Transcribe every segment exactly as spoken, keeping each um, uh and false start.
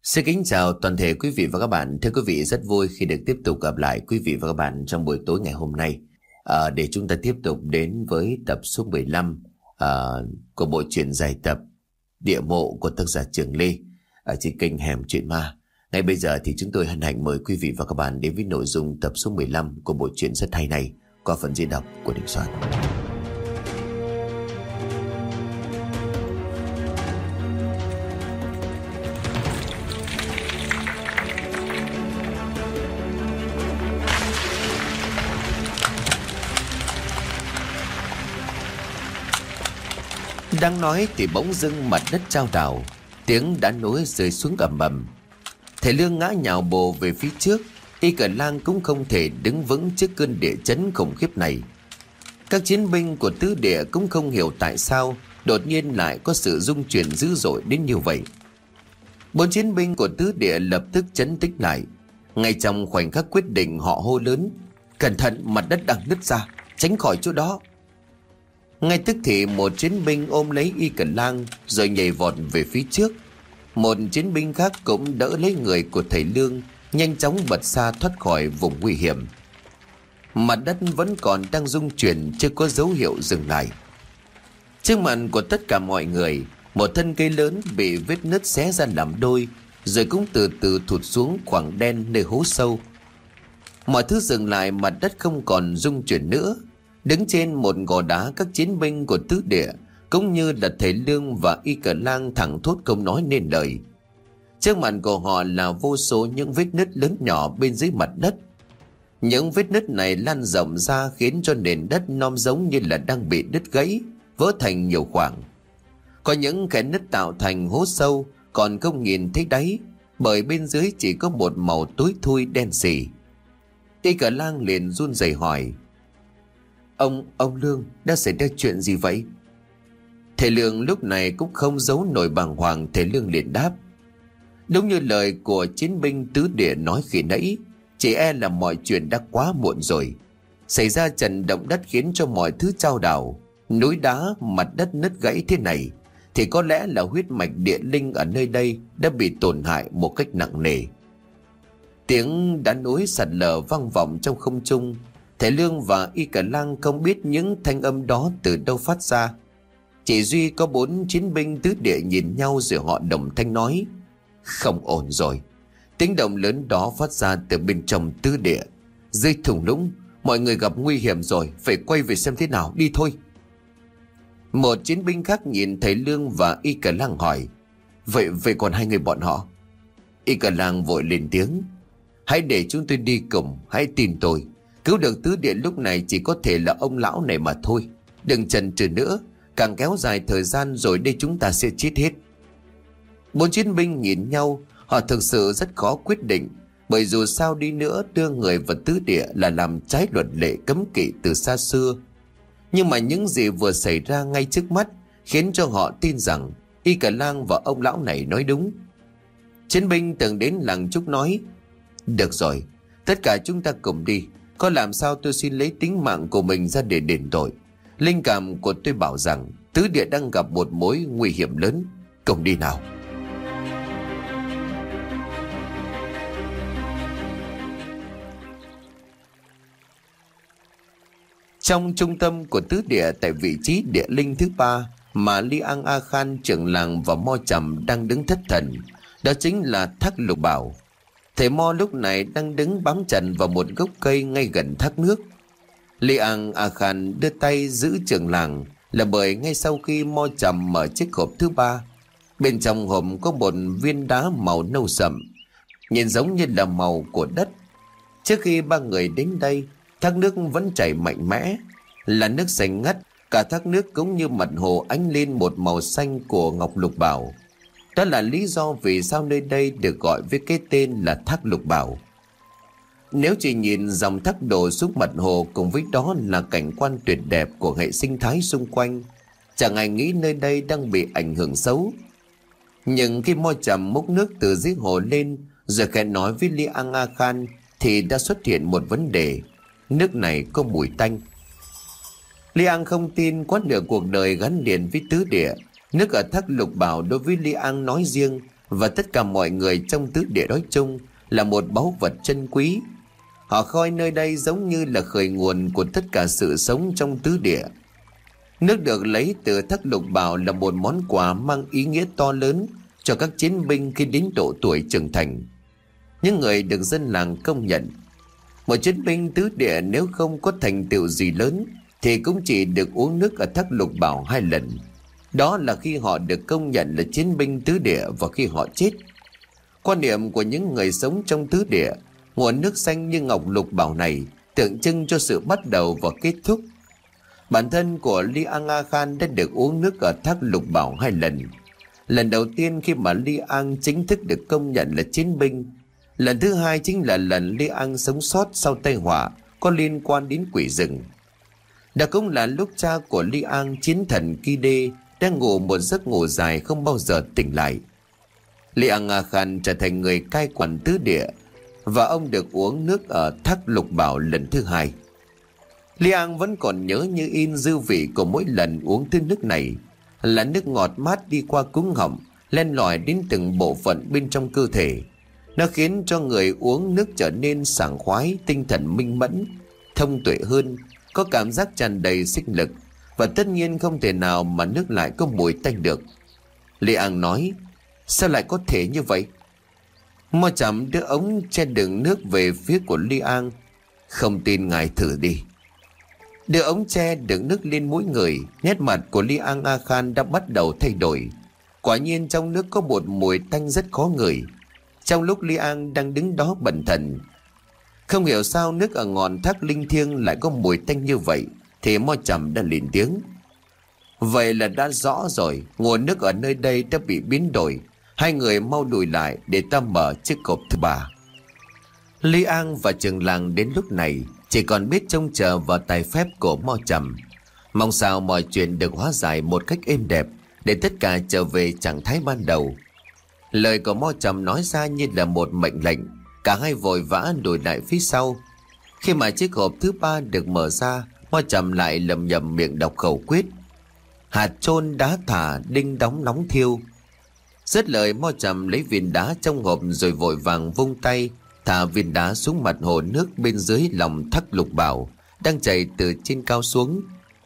Xin kính chào toàn thể quý vị và các bạn. Thưa quý vị, rất vui khi được tiếp tục gặp lại quý vị và các bạn trong buổi tối ngày hôm nay, à, để chúng ta tiếp tục đến với tập số mười lăm à, của bộ truyện dài tập Địa Mộ của tác giả Trường Lê ở trên kênh Hẻm Chuyện Ma. Ngay bây giờ thì chúng tôi hân hạnh mời quý vị và các bạn đến với nội dung tập số mười lăm của bộ truyện rất hay này qua phần diễn đọc của Đình Soạn. Đang nói thì bỗng dưng mặt đất chao đảo, tiếng đá núi rơi xuống ầm ầm. Thầy Lương ngã nhào bổ về phía trước, Y Cờ Lang cũng không thể đứng vững trước cơn địa chấn khủng khiếp này. Các chiến binh của tứ địa cũng không hiểu tại sao đột nhiên lại có sự rung chuyển dữ dội đến như vậy. Bốn chiến binh của tứ địa lập tức chấn tĩnh lại. Ngay trong khoảnh khắc quyết định, họ hô lớn: "Cẩn thận, mặt đất đang nứt ra, tránh khỏi chỗ đó." Ngay tức thì một chiến binh ôm lấy Y Cờ Lang rồi nhảy vọt về phía trước. Một chiến binh khác cũng đỡ lấy người của thầy Lương, nhanh chóng bật xa thoát khỏi vùng nguy hiểm. Mặt đất vẫn còn đang rung chuyển, chưa có dấu hiệu dừng lại. Trước mặt của tất cả mọi người, một thân cây lớn bị vết nứt xé ra làm đôi, rồi cũng từ từ thụt xuống khoảng đen nơi hố sâu. Mọi thứ dừng lại, mặt đất không còn rung chuyển nữa. Đứng trên một gò đá, các chiến binh của tứ địa cũng như là thầy Lương và Y Cờ Lang thẳng thốt không nói nên lời. Trước mặt của họ là vô số những vết nứt lớn nhỏ bên dưới mặt đất. Những vết nứt này lan rộng ra khiến cho nền đất non giống như là đang bị đứt gãy, vỡ thành nhiều khoảng. Có những khe nứt tạo thành hố sâu còn không nhìn thấy đáy, bởi bên dưới chỉ có một màu tối thui đen sì. Y Cờ Lang liền run rẩy hỏi: Ông, ông Lương, đã xảy ra chuyện gì vậy? Thầy Lương lúc này cũng không giấu nổi bàng hoàng. Thầy Lương liền đáp: Đúng như lời của chiến binh tứ địa nói khi nãy, chỉ e là mọi chuyện đã quá muộn rồi. Xảy ra trận động đất khiến cho mọi thứ chao đảo, núi đá, mặt đất nứt gãy thế này, thì có lẽ là huyết mạch địa linh ở nơi đây đã bị tổn hại một cách nặng nề. Tiếng đá núi sạt lở vang vọng trong không trung. Thầy Lương và Y Cờ Lang không biết những thanh âm đó từ đâu phát ra. Chỉ duy có bốn chiến binh tứ địa nhìn nhau rồi họ đồng thanh nói: Không ổn rồi. Tiếng động lớn đó phát ra từ bên trong tứ địa. Dưới thung lũng, mọi người gặp nguy hiểm rồi, phải quay về xem thế nào, đi thôi. Một chiến binh khác nhìn thầy Lương và Y Cờ Lang hỏi: Vậy vậy còn hai người bọn họ? Y Cờ Lang vội lên tiếng: Hãy để chúng tôi đi cùng, hãy tin tôi. Cứu được tứ địa lúc này chỉ có thể là ông lão này mà thôi. Đừng chần chừ nữa, càng kéo dài thời gian rồi đây chúng ta sẽ chết hết. Bốn chiến binh nhìn nhau, họ thực sự rất khó quyết định, bởi dù sao đi nữa đưa người vào tứ địa là làm trái luật lệ cấm kỵ từ xa xưa. Nhưng mà những gì vừa xảy ra ngay trước mắt khiến cho họ tin rằng Y Cờ Lang và ông lão này nói đúng. Chiến binh từng đến làng Trúc nói: Được rồi, tất cả chúng ta cùng đi. Có làm sao tôi xin lấy tính mạng của mình ra để đền tội. Linh cảm của tôi bảo rằng tứ địa đang gặp một mối nguy hiểm lớn. Cùng đi nào. Trong trung tâm của tứ địa, tại vị trí địa linh thứ ba mà Li An A Khan, trưởng làng, và Mo Trầm đang đứng thất thần, đó chính là Thác Lục Bảo. Thầy Mo lúc này đang đứng bám chặt vào một gốc cây ngay gần thác nước. Li An A Khan đưa tay giữ trưởng làng là bởi ngay sau khi Mo Trầm mở chiếc hộp thứ ba, bên trong hộp có một viên đá màu nâu sậm, nhìn giống như là màu của đất. Trước khi ba người đến đây, thác nước vẫn chảy mạnh mẽ, là nước xanh ngắt. Cả thác nước cũng như mặt hồ ánh lên một màu xanh của ngọc lục bảo. Đó là lý do vì sao nơi đây được gọi với cái tên là Thác Lục Bảo. Nếu chỉ nhìn dòng thác đổ xuống mặt hồ cùng với đó là cảnh quan tuyệt đẹp của hệ sinh thái xung quanh, chẳng ai nghĩ nơi đây đang bị ảnh hưởng xấu. Nhưng khi Mo Trầm múc nước từ dưới hồ lên rồi khẽ nói với Li An A Khan thì đã xuất hiện một vấn đề: nước này có mùi tanh. Li An không tin, quá nửa cuộc đời gắn liền với tứ địa, nước ở Thác Lục Bảo đối với Li An nói riêng và tất cả mọi người trong tứ địa nói chung là một báu vật chân quý. Họ coi nơi đây giống như là khởi nguồn của tất cả sự sống trong tứ địa. Nước được lấy từ Thác Lục Bảo là một món quà mang ý nghĩa to lớn cho các chiến binh khi đến độ tuổi trưởng thành. Những người được dân làng công nhận. Một chiến binh tứ địa nếu không có thành tựu gì lớn thì cũng chỉ được uống nước ở Thác Lục Bảo hai lần. Đó là khi họ được công nhận là chiến binh tứ địa và khi họ chết. Quan niệm của những người sống trong tứ địa, nguồn nước xanh như ngọc lục bảo này tượng trưng cho sự bắt đầu và kết thúc. Bản thân của Li Ang A Khan đã được uống nước ở Thác Lục Bảo hai lần. Lần đầu tiên khi mà Li Ang chính thức được công nhận là chiến binh. Lần thứ hai chính là lần Li Ang sống sót sau tai họa có liên quan đến quỷ rừng. Đó cũng là lúc cha của Li Ang, chiến thần Ki Đê, đang ngủ một giấc ngủ dài không bao giờ tỉnh lại. Li Ang A Khan trở thành người cai quản tứ địa và ông được uống nước ở Thác Lục Bảo lần thứ hai. Li Ang vẫn còn nhớ như in dư vị của mỗi lần uống thứ nước này, là nước ngọt mát đi qua cuống họng, len lỏi đến từng bộ phận bên trong cơ thể. Nó khiến cho người uống nước trở nên sảng khoái, tinh thần minh mẫn, thông tuệ hơn, có cảm giác tràn đầy sinh lực, và tất nhiên không thể nào mà nước lại có mùi tanh được. Li Ang nói: sao lại có thể như vậy? Mo Chậm đưa ống che đựng nước về phía của Li Ang. Không tin ngài thử đi. Đưa ống tre đựng nước lên mũi người, nét mặt của Li Ang A Khan đã bắt đầu thay đổi. Quả nhiên trong nước có một mùi tanh rất khó ngửi. Trong lúc Li Ang đang đứng đó bần thần, không hiểu sao nước ở ngọn thác linh thiêng lại có mùi tanh như vậy, thì Mo Chậm đã lên tiếng: vậy là đã rõ rồi, nguồn nước ở nơi đây đã bị biến đổi. Hai người mau lùi lại để ta mở chiếc hộp thứ ba. Li Ang và trường làng đến lúc này chỉ còn biết trông chờ vào tài phép của Mo Chậm, mong sao mọi chuyện được hóa giải một cách êm đẹp để tất cả trở về trạng thái ban đầu. Lời của Mo Chậm nói ra như là một mệnh lệnh. Cả hai vội vã lùi lại phía sau. Khi mà chiếc hộp thứ ba được mở ra, Mo Chậm lại lầm nhầm miệng đọc khẩu quyết: hạt chôn đá thả, đinh đóng nóng thiêu. Dứt lời, Mo Chậm lấy viên đá trong hộp rồi vội vàng vung tay thả viên đá xuống mặt hồ nước bên dưới lòng Thác Lục Bảo đang chảy từ trên cao xuống.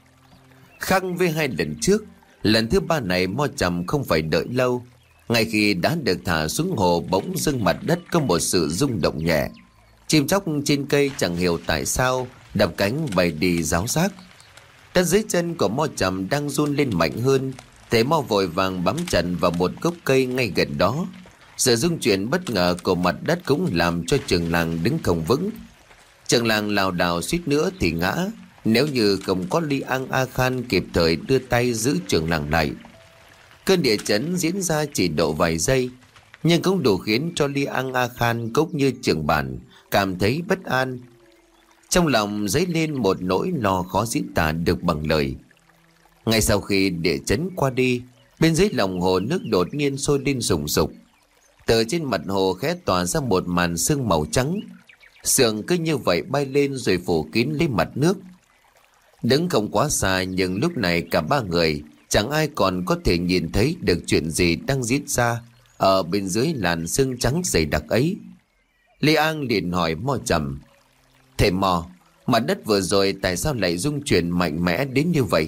Khác với hai lần trước, lần thứ ba này Mo Chậm không phải đợi lâu. Ngay khi đá được thả xuống hồ, bỗng dưng mặt đất có một sự rung động nhẹ. Chim chóc trên cây chẳng hiểu tại sao đập cánh bay đi ráo rác. Đất dưới chân của Mo Chậm đang run lên mạnh hơn. Thế Mo vội vàng bám chặt vào một gốc cây ngay gần đó. Sự rung chuyển bất ngờ của mặt đất cũng làm cho trường làng đứng không vững. Trường làng lảo đảo suýt nữa thì ngã, nếu như không có Li Ang A Khan kịp thời đưa tay giữ trường làng lại. Cơn địa chấn diễn ra chỉ độ vài giây, nhưng cũng đủ khiến cho Li Ang A Khan cũng như trường bản cảm thấy bất an. Trong lòng dấy lên một nỗi lo khó diễn tả được bằng lời. Ngay sau khi địa chấn qua đi, bên dưới lòng hồ nước đột nhiên sôi lên sùng sục. Từ trên mặt hồ khẽ tỏa ra một màn sương màu trắng. Sương cứ như vậy bay lên rồi phủ kín lấy mặt nước. Đứng không quá xa, nhưng lúc này cả ba người chẳng ai còn có thể nhìn thấy được chuyện gì đang diễn ra ở bên dưới làn sương trắng dày đặc ấy. Li Ang liền hỏi Mo Chậm: thầy Mo, mặt đất vừa rồi tại sao lại rung chuyển mạnh mẽ đến như vậy?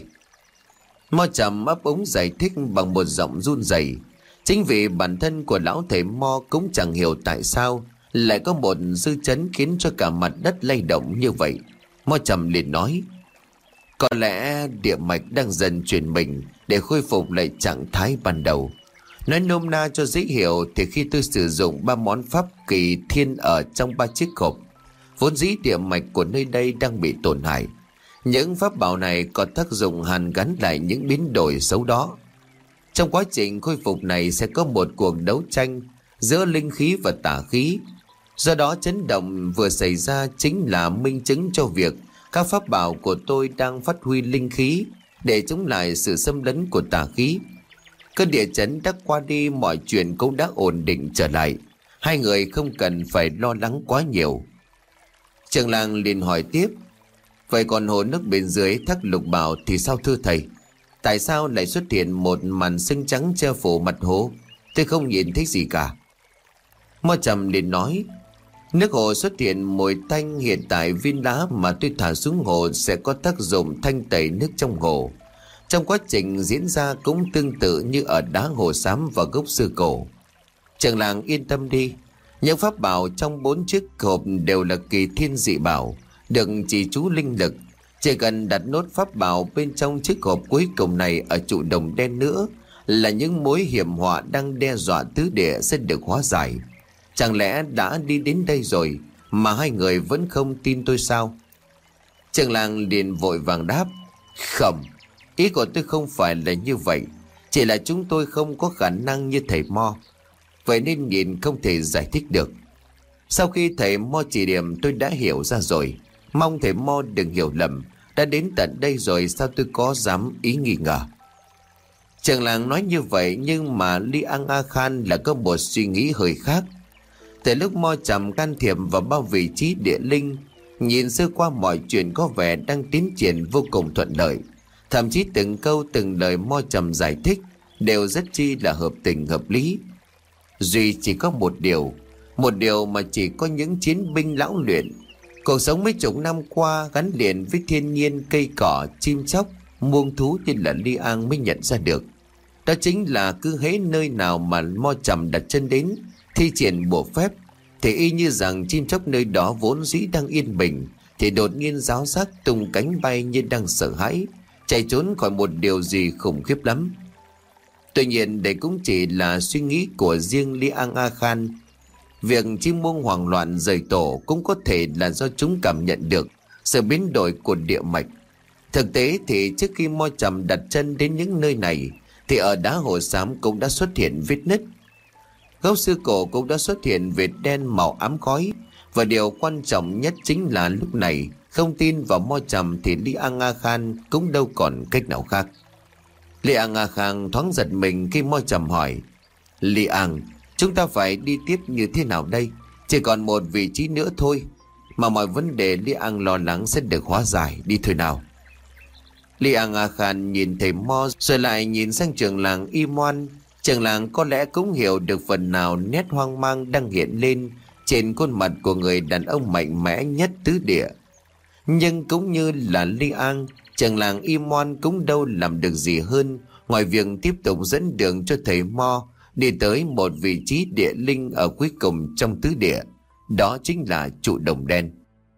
Mo Chậm ấp úng giải thích bằng một giọng run rẩy. Chính vì bản thân của lão thầy Mo cũng chẳng hiểu tại sao lại có một dư chấn khiến cho cả mặt đất lay động như vậy. Mo Chậm liền nói: có lẽ địa mạch đang dần chuyển mình để khôi phục lại trạng thái ban đầu. Nói nôm na cho dễ hiểu thì khi tôi sử dụng ba món pháp kỳ thiên ở trong ba chiếc hộp, vốn dĩ địa mạch của nơi đây đang bị tổn hại. Những pháp bảo này có tác dụng hàn gắn lại những biến đổi xấu đó. Trong quá trình khôi phục này sẽ có một cuộc đấu tranh giữa linh khí và tà khí. Do đó chấn động vừa xảy ra chính là minh chứng cho việc các pháp bảo của tôi đang phát huy linh khí để chống lại sự xâm lấn của tà khí. Cơn địa chấn đã qua đi, mọi chuyện cũng đã ổn định trở lại. Hai người không cần phải lo lắng quá nhiều. Trường làng liền hỏi tiếp: vậy còn hồ nước bên dưới Thác Lục Bảo thì sao thưa thầy? Tại sao lại xuất hiện một màn sương trắng che phủ mặt hồ? Tôi không nhìn thấy gì cả. Mo Trầm liền nói, nước hồ xuất hiện mùi tanh, hiện tại viên đá mà tôi thả xuống hồ sẽ có tác dụng thanh tẩy nước trong hồ. Trong quá trình diễn ra cũng tương tự như ở đá hồ xám và gốc xưa cổ. Trưởng làng yên tâm đi, những pháp bảo trong bốn chiếc hộp đều là kỳ thiên dị bảo, được chỉ chú linh lực. Chỉ cần đặt nốt pháp bảo bên trong chiếc hộp cuối cùng này ở trụ đồng đen nữa là những mối hiểm họa đang đe dọa tứ địa sẽ được hóa giải. Chẳng lẽ đã đi đến đây rồi mà hai người vẫn không tin tôi sao? Trưởng làng liền vội vàng đáp, không, ý của tôi không phải là như vậy. Chỉ là chúng tôi không có khả năng như thầy Mo, vậy nên nhìn không thể giải thích được. Sau khi thầy Mo chỉ điểm tôi đã hiểu ra rồi. Mong thầy Mo đừng hiểu lầm, đã đến tận đây rồi sao tôi có dám ý nghi ngờ. Trưởng làng nói như vậy nhưng mà Li Ang A Khan là có một suy nghĩ hơi khác. Từ lúc Mo Trầm can thiệp vào bao vị trí địa linh, nhìn sơ qua mọi chuyện có vẻ đang tiến triển vô cùng thuận lợi. Thậm chí từng câu từng lời Mo Trầm giải thích đều rất chi là hợp tình hợp lý. Duy chỉ có một điều, một điều mà chỉ có những chiến binh lão luyện, cuộc sống mấy chục năm qua gắn liền với thiên nhiên, cây cỏ, chim chóc, muông thú như là Li Ang mới nhận ra được. Đó chính là cứ hễ nơi nào mà Mo Trầm đặt chân đến thi triển bộ phép thì y như rằng chim chóc nơi đó vốn dĩ đang yên bình thì đột nhiên ráo xác tung cánh bay như đang sợ hãi, chạy trốn khỏi một điều gì khủng khiếp lắm. Tuy nhiên đây cũng chỉ là suy nghĩ của riêng Li Ang A Khan. Việc chim muông hoảng loạn rời tổ cũng có thể là do chúng cảm nhận được sự biến đổi của địa mạch. Thực tế thì trước khi Mo Trầm đặt chân đến những nơi này thì ở đá hồ xám cũng đã xuất hiện vết nứt. Gốc xưa cổ cũng đã xuất hiện vệt đen màu ám khói. Và điều quan trọng nhất chính là lúc này không tin vào Mo Trầm thì Li Ang A Khan cũng đâu còn cách nào khác. Li Ang A Khan thoáng giật mình khi Mo Trầm hỏi, Li Ang, chúng ta phải đi tiếp như thế nào đây? Chỉ còn một vị trí nữa thôi mà mọi vấn đề Li Ang lo lắng sẽ được hóa giải, đi thôi nào. Li Ang A Khan nhìn thầy Mo rồi lại nhìn sang trưởng làng Y Moan. Trưởng làng có lẽ cũng hiểu được phần nào nét hoang mang đang hiện lên trên khuôn mặt của người đàn ông mạnh mẽ nhất tứ địa. Nhưng cũng như là Li Ang, trưởng làng Y Moan cũng đâu làm được gì hơn ngoài việc tiếp tục dẫn đường cho thầy Mo đi tới một vị trí địa linh ở cuối cùng trong tứ địa. Đó chính là trụ đồng đen.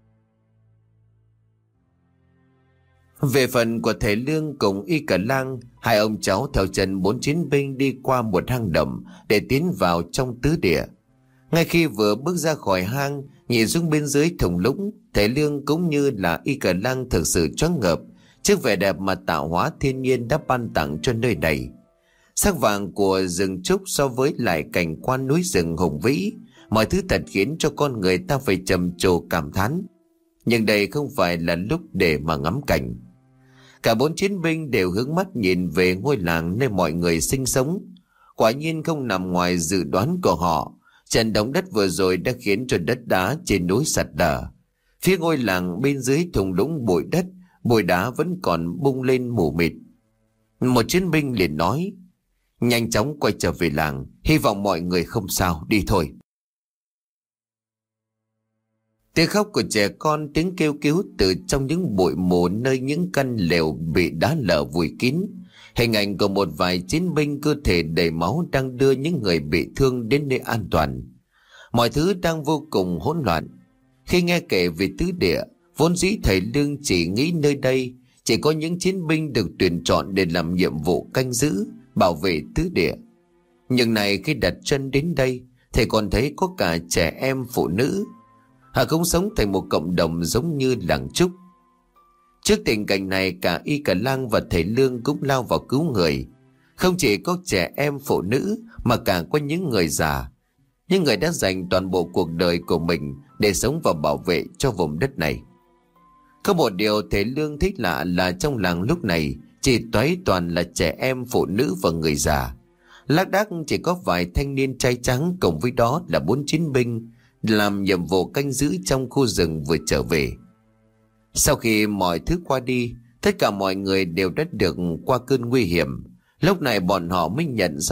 Về phần của thầy Lương cùng Y Cả Lang, hai ông cháu theo chân bốn chiến binh đi qua một hang động để tiến vào trong tứ địa. Ngay khi vừa bước ra khỏi hang, nhìn xuống bên dưới thung lũng, thầy Lương cũng như là Y Cả Lang thực sự choáng ngợp trước vẻ đẹp mà tạo hóa thiên nhiên đã ban tặng cho nơi này. Sắc vàng của rừng trúc so với lại cảnh quan núi rừng hùng vĩ, mọi thứ thật khiến cho con người ta phải trầm trồ cảm thán. Nhưng đây không phải là lúc để mà ngắm cảnh. Cả bốn chiến binh đều hướng mắt nhìn về ngôi làng nơi mọi người sinh sống. Quả nhiên không nằm ngoài dự đoán của họ. Trận động đất vừa rồi đã khiến cho đất đá trên núi sạt lở. Phía ngôi làng bên dưới thung lũng bụi đất, bụi đá vẫn còn bung lên mù mịt. Một chiến binh liền nói, nhanh chóng quay trở về làng, hy vọng mọi người không sao, đi thôi. Tiếng khóc của trẻ con, tiếng kêu cứu từ trong những bụi mù nơi những căn lều bị đá lở vùi kín. Hình ảnh của một vài chiến binh cơ thể đầy máu đang đưa những người bị thương đến nơi an toàn. Mọi thứ đang vô cùng hỗn loạn. Khi nghe kể về tứ địa, vốn dĩ thầy Lương chỉ nghĩ nơi đây chỉ có những chiến binh được tuyển chọn để làm nhiệm vụ canh giữ, bảo vệ tứ địa. Nhưng này khi đặt chân đến đây, thầy còn thấy có cả trẻ em, phụ nữ. Họ cũng sống thành một cộng đồng giống như làng trúc. Trước tình cảnh này, cả Y Cả Lang và thầy Lương cũng lao vào cứu người. Không chỉ có trẻ em, phụ nữ mà cả có những người già, những người đã dành toàn bộ cuộc đời của mình để sống và bảo vệ cho vùng đất này. Có một điều thầy Lương thích lạ là trong làng lúc này chỉ toái toàn là trẻ em, phụ nữ và người già. Lác đác chỉ có vài thanh niên trai trắng, cùng với đó là bốn chiến binh làm nhiệm vụ canh giữ trong khu rừng vừa trở về. Sau khi mọi thứ qua đi, tất cả mọi người đều đã được qua cơn nguy hiểm. Lúc này bọn họ mới nhận ra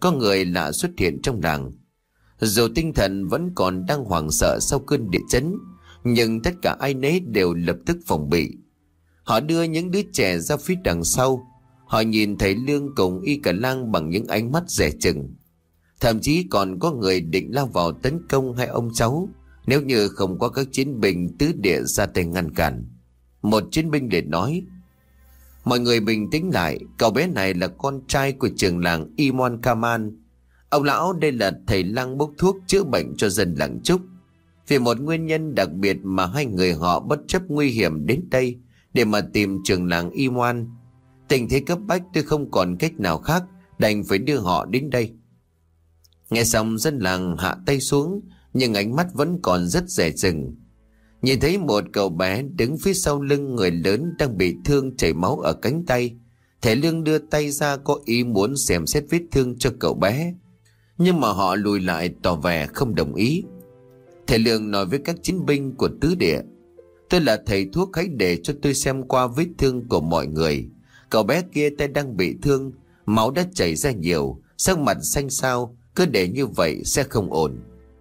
có người lạ xuất hiện trong làng. Dù tinh thần vẫn còn đang hoảng sợ sau cơn địa chấn, nhưng tất cả ai nấy đều lập tức phòng bị. Họ đưa những đứa trẻ ra phía đằng sau. Họ nhìn thấy Lương cùng Y Cả Lang bằng những ánh mắt dè chừng. Thậm chí còn có người định lao vào tấn công hai ông cháu nếu như không có các chiến binh tứ địa ra tay ngăn cản. Một chiến binh liền nói: mọi người bình tĩnh lại, cậu bé này là con trai của trưởng làng Imon Kaman. Ông lão đây là thầy lang bốc thuốc chữa bệnh cho dân làng Trúc. Vì một nguyên nhân đặc biệt mà hai người họ bất chấp nguy hiểm đến đây để mà tìm trưởng làng Imon. Tình thế cấp bách, tôi không còn cách nào khác, đành phải đưa họ đến đây. Nghe xong dân làng hạ tay xuống, nhưng ánh mắt vẫn còn rất dè chừng. Nhìn thấy một cậu bé đứng phía sau lưng người lớn đang bị thương chảy máu ở cánh tay, thầy Lương đưa tay ra có ý muốn xem xét vết thương cho cậu bé, nhưng mà họ lùi lại tỏ vẻ không đồng ý. Thầy Lương nói với các chiến binh của tứ địa: tôi là thầy thuốc, hãy để cho tôi xem qua vết thương của mọi người. Cậu bé kia tay đang bị thương, máu đã chảy ra nhiều, sắc mặt xanh xao, cứ để như vậy sẽ không ổn.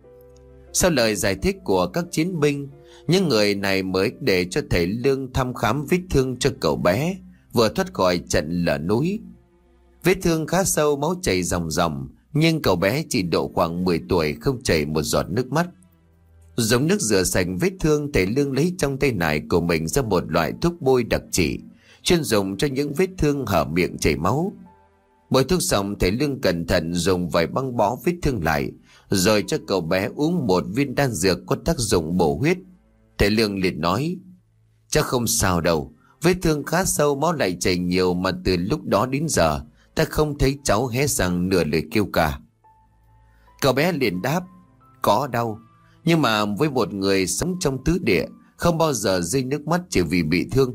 Sau lời giải thích của các chiến binh, những người này mới để cho thầy Lương thăm khám vết thương cho cậu bé vừa thoát khỏi trận lở núi. Vết thương khá sâu, máu chảy ròng ròng, nhưng cậu bé chỉ độ khoảng mười tuổi, không chảy một giọt nước mắt. Dùng nước rửa sạch vết thương, thầy Lương lấy trong tay nải của mình ra một loại thuốc bôi đặc trị, chuyên dùng cho những vết thương hở miệng chảy máu. Bôi thuốc xong, thầy Lương cẩn thận dùng vài băng bó vết thương lại, rồi cho cậu bé uống một viên đan dược có tác dụng bổ huyết. Thầy Lương liền nói: chắc không sao đâu, vết thương khá sâu, máu lại chảy nhiều, mà từ lúc đó đến giờ ta không thấy cháu hé răng nửa lời kêu cả. Cậu bé liền đáp: có đau, nhưng mà với một người sống trong tứ địa, không bao giờ rơi nước mắt chỉ vì bị thương.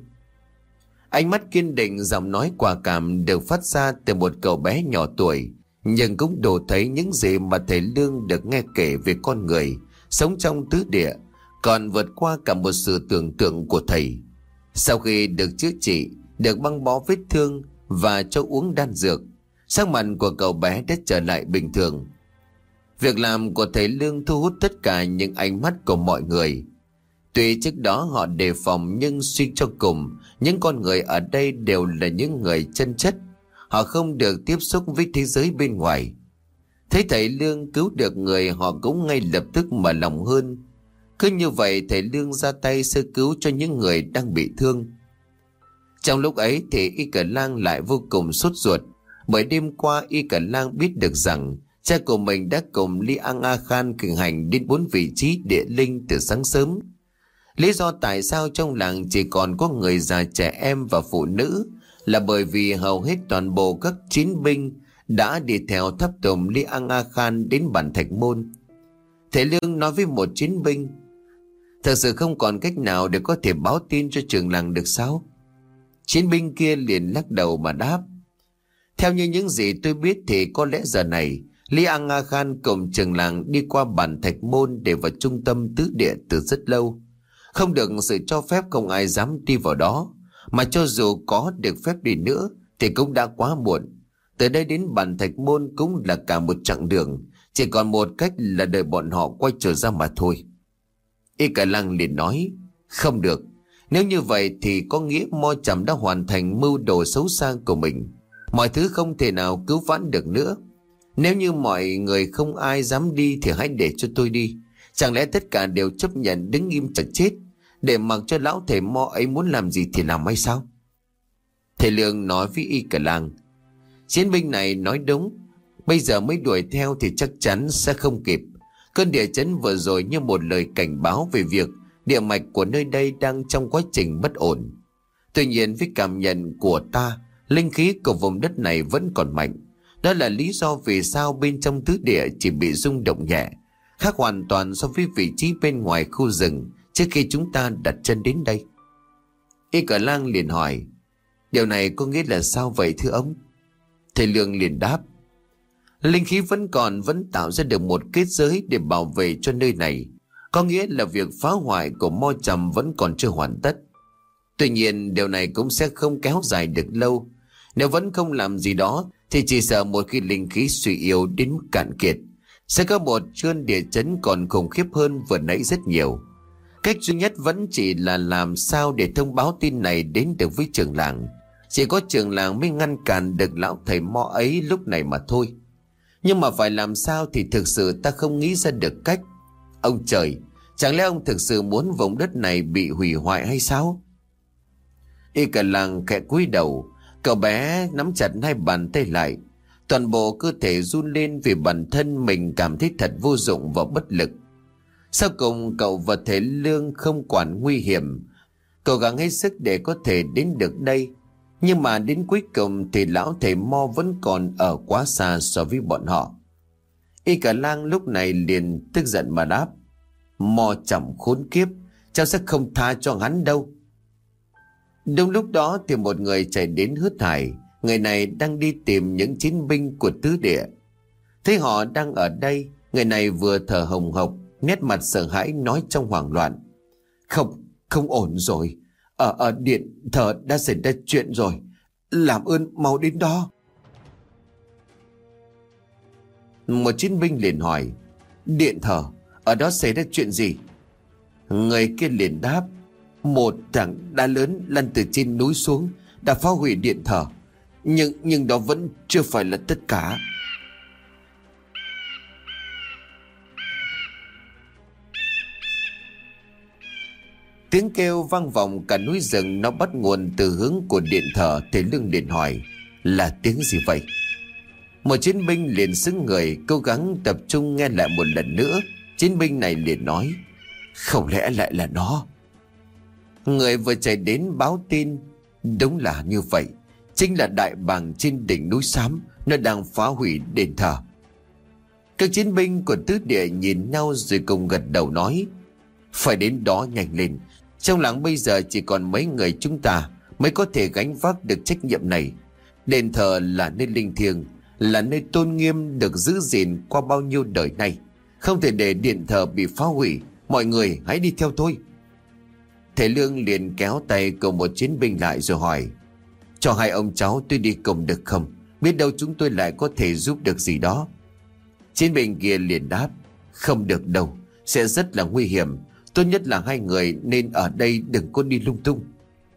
Ánh mắt kiên định, giọng nói quả cảm được phát ra từ một cậu bé nhỏ tuổi, nhưng cũng đủ thấy những gì mà thầy Lương được nghe kể về con người sống trong tứ địa còn vượt qua cả một sự tưởng tượng của thầy. Sau khi được chữa trị, được băng bó vết thương và cho uống đan dược, sắc mặt của cậu bé đã trở lại bình thường. Việc làm của thầy Lương thu hút tất cả những ánh mắt của mọi người. Tuy trước đó họ đề phòng, nhưng suy cho cùng, những con người ở đây đều là những người chân chất. Họ không được tiếp xúc với thế giới bên ngoài. Thấy thầy Lương cứu được người, họ cũng ngay lập tức mở lòng hơn. Cứ như vậy, thầy Lương ra tay sơ cứu cho những người đang bị thương. Trong lúc ấy thì Y Cả Lang lại vô cùng sốt ruột, bởi đêm qua Y Cả Lang biết được rằng cha của mình đã cùng Li Ang A Khan cử hành đến bốn vị trí địa linh từ sáng sớm. Lý do tại sao trong làng chỉ còn có người già, trẻ em và phụ nữ là bởi vì hầu hết toàn bộ các chiến binh đã đi theo tháp tùng Li Ang A Khan đến bản Thạch Môn. Thầy Lương nói với một chiến binh: thật sự không còn cách nào để có thể báo tin cho trưởng làng được sao? Chiến binh kia liền lắc đầu mà đáp: theo như những gì tôi biết thì có lẽ giờ này Li Ang A Khan cùng trưởng làng đi qua bản Thạch Môn để vào trung tâm tứ địa từ rất lâu. Không được sự cho phép, không ai dám đi vào đó. Mà cho dù có được phép đi nữa thì cũng đã quá muộn. Từ đây đến bản Thạch Môn cũng là cả một chặng đường, chỉ còn một cách là đợi bọn họ quay trở ra mà thôi. Y Cả Lang liền nói: không được. Nếu như vậy thì có nghĩa Mo Trầm đã hoàn thành mưu đồ xấu xa của mình. Mọi thứ không thể nào cứu vãn được nữa. Nếu như mọi người không ai dám đi thì hãy để cho tôi đi. Chẳng lẽ tất cả đều chấp nhận đứng im chờ chết, để mặc cho lão thầy Mo ấy muốn làm gì thì làm hay sao? Thầy Lương nói với Y Cả Lang: chiến binh này nói đúng. Bây giờ mới đuổi theo thì chắc chắn sẽ không kịp. Cơn địa chấn vừa rồi như một lời cảnh báo về việc địa mạch của nơi đây đang trong quá trình bất ổn. Tuy nhiên với cảm nhận của ta, linh khí của vùng đất này vẫn còn mạnh. Đó là lý do vì sao bên trong tứ địa chỉ bị rung động nhẹ, khác hoàn toàn so với vị trí bên ngoài khu rừng trước khi chúng ta đặt chân đến đây. Y Cả Lang liền hỏi: điều này có nghĩa là sao vậy thưa ông? Thầy Lương liền đáp: linh khí vẫn còn, vẫn tạo ra được một kết giới để bảo vệ cho nơi này. Có nghĩa là việc phá hoại của Mo Trầm vẫn còn chưa hoàn tất. Tuy nhiên điều này cũng sẽ không kéo dài được lâu. Nếu vẫn không làm gì đó thì chỉ sợ một khi linh khí suy yếu đến mức cạn kiệt, sẽ có một cơn địa chấn còn khủng khiếp hơn vừa nãy rất nhiều. Cách duy nhất vẫn chỉ là làm sao để thông báo tin này đến được với trưởng làng. Chỉ có trưởng làng mới ngăn cản được lão thầy mo ấy lúc này mà thôi. Nhưng mà phải làm sao thì thực sự ta không nghĩ ra được cách. Ông trời, chẳng lẽ ông thực sự muốn vùng đất này bị hủy hoại hay sao? Y cả làng khẽ cúi đầu. Cậu bé nắm chặt hai bàn tay lại. Toàn bộ cơ thể run lên vì bản thân mình cảm thấy thật vô dụng và bất lực. Sau cùng cậu và Thế Lương không quản nguy hiểm, cố gắng hết sức để có thể đến được đây. Nhưng mà đến cuối cùng thì lão thầy mo vẫn còn ở quá xa so với bọn họ. Y cả lang lúc này liền tức giận mà đáp: Mo chậm khốn kiếp, cháu sẽ không tha cho hắn đâu. Đúng lúc đó thì một người chạy đến hớt hải. Người này đang đi tìm những chiến binh của tứ địa. Thấy họ đang ở đây, người này vừa thở hồng hộc, nét mặt sợ hãi nói trong hoảng loạn: Không, không ổn rồi. Ở, ở điện thờ đã xảy ra chuyện rồi. Làm ơn mau đến đó. Một chiến binh liền hỏi: Điện thờ, ở đó xảy ra chuyện gì? Người kia liền đáp: Một tảng đá lớn lăn từ trên núi xuống đã phá hủy điện thờ. Nhưng nhưng đó vẫn chưa phải là tất cả. Tiếng kêu vang vọng cả núi rừng, nó bắt nguồn từ hướng của điện thờ. Thầy Lương liền hỏi: Là tiếng gì vậy? Một chiến binh liền xứng người, cố gắng tập trung nghe lại một lần nữa. Chiến binh này liền nói: Không lẽ lại là nó? Người vừa chạy đến báo tin: Đúng là như vậy, chính là đại bàng trên đỉnh núi Xám, nó đang phá hủy đền thờ. Các chiến binh của tứ địa nhìn nhau rồi cùng gật đầu nói: Phải đến đó nhanh lên. Trong làng bây giờ chỉ còn mấy người chúng ta mới có thể gánh vác được trách nhiệm này. Đền thờ là nơi linh thiêng, là nơi tôn nghiêm được giữ gìn qua bao nhiêu đời nay, không thể để điện thờ bị phá hủy. Mọi người hãy đi theo tôi. Thầy Lương liền kéo tay của một chiến binh lại rồi hỏi: Cho hai ông cháu tôi đi cùng được không? Biết đâu chúng tôi lại có thể giúp được gì đó. Chiến binh kia liền đáp: Không được đâu, sẽ rất là nguy hiểm. Tốt nhất là hai người nên ở đây, đừng có đi lung tung.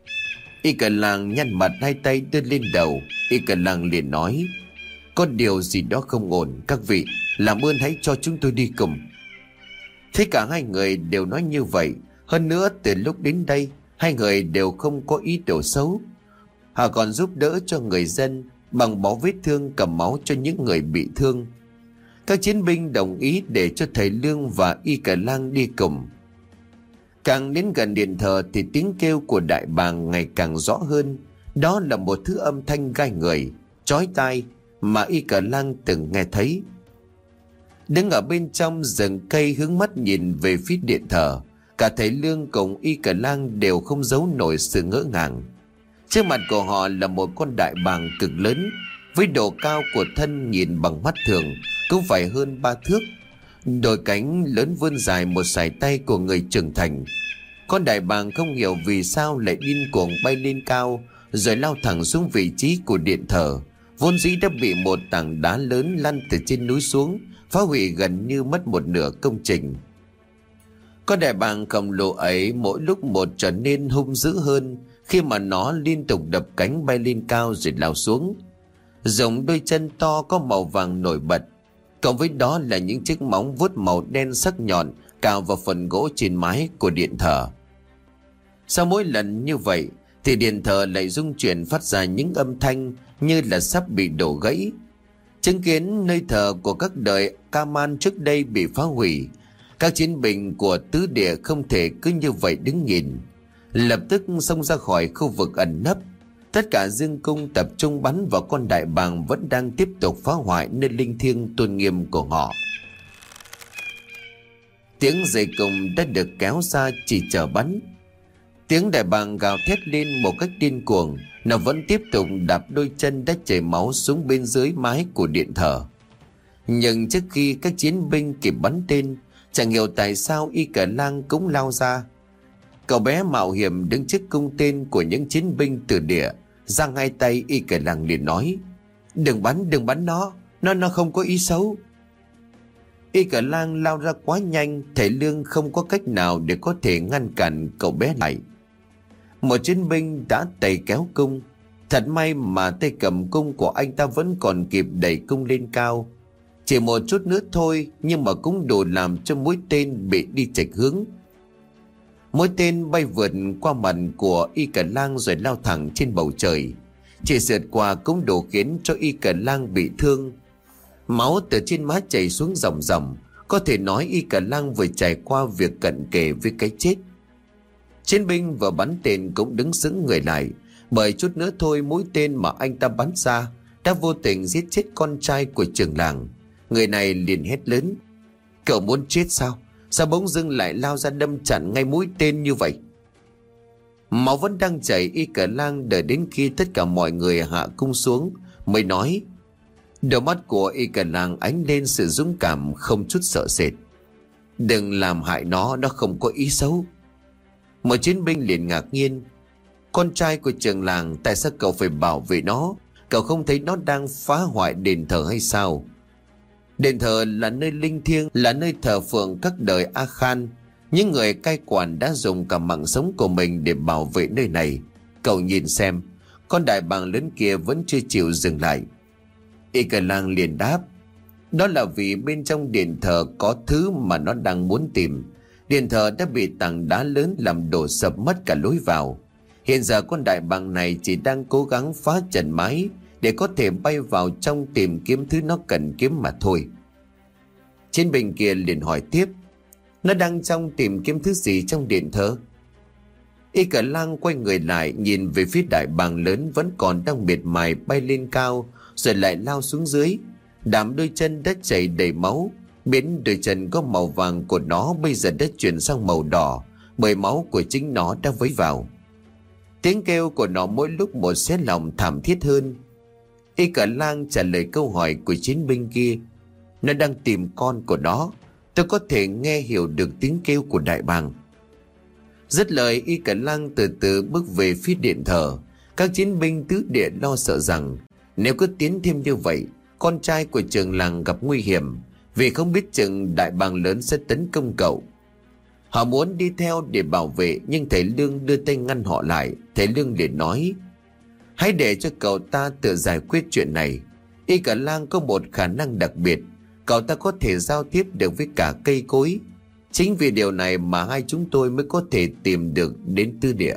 Y cả làng nhăn mặt, hai tay đưa lên đầu. Y cả làng liền nói: Có điều gì đó không ổn, các vị làm ơn hãy cho chúng tôi đi cùng. Thế cả hai người đều nói như vậy. Hơn nữa từ lúc đến đây, hai người đều không có ý đồ xấu. Họ còn giúp đỡ cho người dân, bằng bó vết thương, cầm máu cho những người bị thương. Các chiến binh đồng ý để cho thầy Lương và Y cả lang đi cùng. Càng đến gần điện thờ thì tiếng kêu của đại bàng ngày càng rõ hơn. Đó là một thứ âm thanh gai người, chói tai mà Y cả lang từng nghe thấy. Đứng ở bên trong rừng cây hướng mắt nhìn về phía điện thờ, cả thầy Lương cùng Y cả lang đều không giấu nổi sự ngỡ ngàng. Trước mặt của họ là một con đại bàng cực lớn, với độ cao của thân nhìn bằng mắt thường cũng phải hơn ba thước. Đôi cánh lớn vươn dài một sải tay của người trưởng thành. Con đại bàng không hiểu vì sao lại điên cuồng bay lên cao, rồi lao thẳng xuống vị trí của điện thờ, vốn dĩ đã bị một tảng đá lớn lăn từ trên núi xuống, phá hủy gần như mất một nửa công trình. Con đại bàng khổng lồ ấy mỗi lúc một trở nên hung dữ hơn, khi mà nó liên tục đập cánh bay lên cao rồi lao xuống. Giống đôi chân to có màu vàng nổi bật, cộng với đó là những chiếc móng vuốt màu đen sắc nhọn cào vào phần gỗ trên mái của điện thờ. Sau mỗi lần như vậy thì điện thờ lại rung chuyển, phát ra những âm thanh như là sắp bị đổ gãy. Chứng kiến nơi thờ của các đời Ca-man trước đây bị phá hủy, các chiến binh của tứ địa không thể cứ như vậy đứng nhìn, lập tức xông ra khỏi khu vực ẩn nấp. Tất cả dương cung tập trung bắn vào con đại bàng vẫn đang tiếp tục phá hoại nơi linh thiêng tôn nghiêm của họ. Tiếng dây cung đã được kéo ra chỉ chờ bắn. Tiếng đại bàng gào thét lên một cách điên cuồng. Nó vẫn tiếp tục đạp đôi chân đã chảy máu xuống bên dưới mái của điện thờ. Nhưng trước khi các chiến binh kịp bắn tên, chẳng hiểu tại sao Y cả lang cũng lao ra. Cậu bé mạo hiểm đứng trước cung tên của những chiến binh từ địa, giang hai tay. Y cả lang liền nói: Đừng bắn, đừng bắn nó, nó nó không có ý xấu. Y Cả Lang lao ra quá nhanh, thầy Lương không có cách nào để có thể ngăn cản cậu bé lại. Một chiến binh đã tay kéo cung. Thật may mà tay cầm cung của anh ta vẫn còn kịp đẩy cung lên cao. Chỉ một chút nữa thôi, nhưng mà cũng đủ làm cho mũi tên bị đi chệch hướng. Mũi tên bay vượt qua mặt của Y Cả Lang rồi lao thẳng trên bầu trời. Chỉ sượt qua cũng đủ khiến cho Y Cả Lang bị thương. Máu từ trên má chảy xuống ròng ròng. Có thể nói Y Cả Lang vừa trải qua việc cận kề với cái chết. Chiến binh vừa bắn tên cũng đứng sững người lại, bởi chút nữa thôi mũi tên mà anh ta bắn ra đã vô tình giết chết con trai của trưởng làng. Người này liền hét lớn: Cậu muốn chết sao? Sao bỗng dưng lại lao ra đâm chặn ngay mũi tên như vậy? Máu vẫn đang chảy. Y Cả Lang đợi đến khi tất cả mọi người hạ cung xuống mới nói. Đôi mắt của Y Cả Lang ánh lên sự dũng cảm không chút sợ sệt. Đừng làm hại nó, nó không có ý xấu. Một chiến binh liền ngạc nhiên: Con trai của trưởng làng, tại sao cậu phải bảo vệ nó? Cậu không thấy nó đang phá hoại đền thờ hay sao? Đền thờ là nơi linh thiêng, là nơi thờ phượng các đời A Khan. Những người cai quản đã dùng cả mạng sống của mình để bảo vệ nơi này. Cậu nhìn xem, con đại bàng lớn kia vẫn chưa chịu dừng lại. Y Cả Lang liền đáp: Đó là vì bên trong đền thờ có thứ mà nó đang muốn tìm. Đền thờ đã bị tảng đá lớn làm đổ sập mất cả lối vào. Hiện giờ con đại bàng này chỉ đang cố gắng phá trần mái để có thể bay vào trong tìm kiếm thứ nó cần kiếm mà thôi. Chiến binh kia liền hỏi tiếp: Nó đang trong tìm kiếm thứ gì trong điện thờ? Y Cả Lang quay người lại nhìn về phía đại bàng lớn vẫn còn đang miệt mài bay lên cao rồi lại lao xuống dưới. Đám đôi chân đã chảy đầy máu, biến đôi chân có màu vàng của nó bây giờ đã chuyển sang màu đỏ bởi máu của chính nó đã vấy vào. Tiếng kêu của nó mỗi lúc một xé lòng thảm thiết hơn. Y Cả Lang trả lời câu hỏi của chiến binh kia: Nó đang tìm con của nó. Tôi có thể nghe hiểu được tiếng kêu của đại bàng. Dứt lời, Y Cả Lang từ từ bước về phía điện thờ. Các chiến binh tứ địa lo sợ rằng nếu cứ tiến thêm như vậy, con trai của trưởng làng gặp nguy hiểm, vì không biết chừng đại bàng lớn sẽ tấn công cậu. Họ muốn đi theo để bảo vệ, nhưng thầy Lương đưa tay ngăn họ lại. Thầy Lương liền nói: Hãy để cho cậu ta tự giải quyết chuyện này. Y Cả Lang có một khả năng đặc biệt, cậu ta có thể giao tiếp được với cả cây cối. Chính vì điều này mà hai chúng tôi mới có thể tìm được đến tư địa.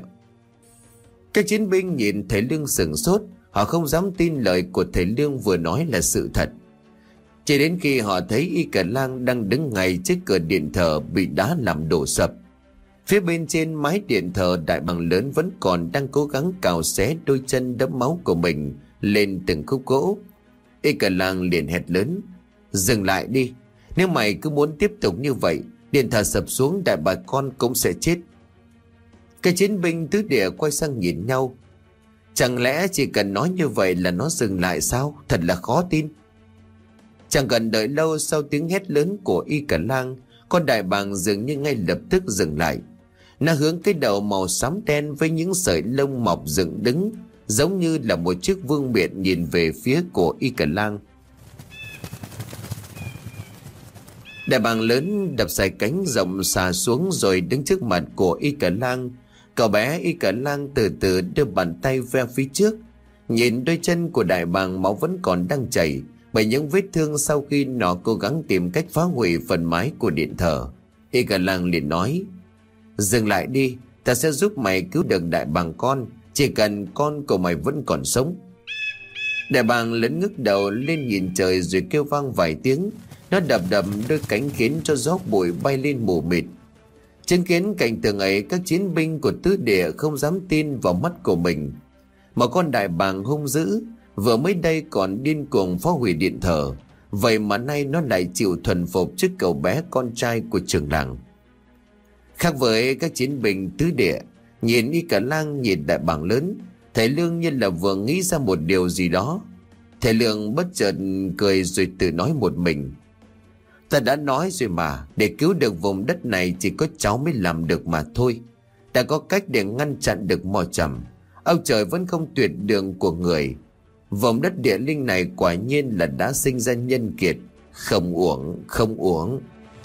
Các chiến binh nhìn thầy Lương sửng sốt. Họ không dám tin lời của thầy Lương vừa nói là sự thật. Chỉ đến khi họ thấy Y Cả Lang đang đứng ngay trước cửa điện thờ bị đá làm đổ sập. Phía bên trên mái điện thờ, đại bàng lớn vẫn còn đang cố gắng cào xé đôi chân đẫm máu của mình lên từng khúc gỗ. Y Cả Lang liền hét lớn: Dừng lại đi. Nếu mày cứ muốn tiếp tục như vậy, điện thờ sập xuống đại bà con cũng sẽ chết. Các chiến binh tứ địa quay sang nhìn nhau. Chẳng lẽ chỉ cần nói như vậy là nó dừng lại sao? Thật là khó tin. Chẳng cần đợi lâu, sau tiếng hét lớn của Y Cả Lang, con đại bàng dường như ngay lập tức dừng lại. Nó hướng cái đầu màu xám đen với những sợi lông mọc dựng đứng, giống như là một chiếc vương miện nhìn về phía của Y Cả Lang. Đại bàng lớn đập dài cánh rộng xà xuống rồi đứng trước mặt của Y Cả Lang. Cậu bé Y Cả Lang từ từ đưa bàn tay ve phía trước. Nhìn đôi chân của đại bàng, máu vẫn còn đang chảy bởi những vết thương sau khi nó cố gắng tìm cách phá hủy phần mái của điện thờ. Y Cả Lang liền nói: Dừng lại đi, ta sẽ giúp mày cứu được đại bàng con, chỉ cần con của mày vẫn còn sống. Đại bàng lớn ngước đầu lên nhìn trời rồi kêu vang vài tiếng. Nó đập đập đôi cánh khiến cho gió bụi bay lên mù mịt. Chứng kiến cảnh tượng ấy, các chiến binh của tứ địa không dám tin vào mắt của mình. Một con đại bàng hung dữ, vừa mới đây còn điên cuồng phá hủy điện thờ, vậy mà nay nó lại chịu thuần phục trước cậu bé con trai của trưởng làng. Khác với các chiến binh tứ địa, nhìn Y Cả Lang nhìn đại bàng lớn, thầy Lương như là vừa nghĩ ra một điều gì đó. Thầy Lương bất chợt cười rồi tự nói một mình: Ta đã nói rồi mà, để cứu được vùng đất này chỉ có cháu mới làm được mà thôi. Đã có cách để ngăn chặn được mò trầm. Ông trời vẫn không tuyệt đường của người. Vùng đất địa linh này quả nhiên là đã sinh ra nhân kiệt. Không uổng, không uổng.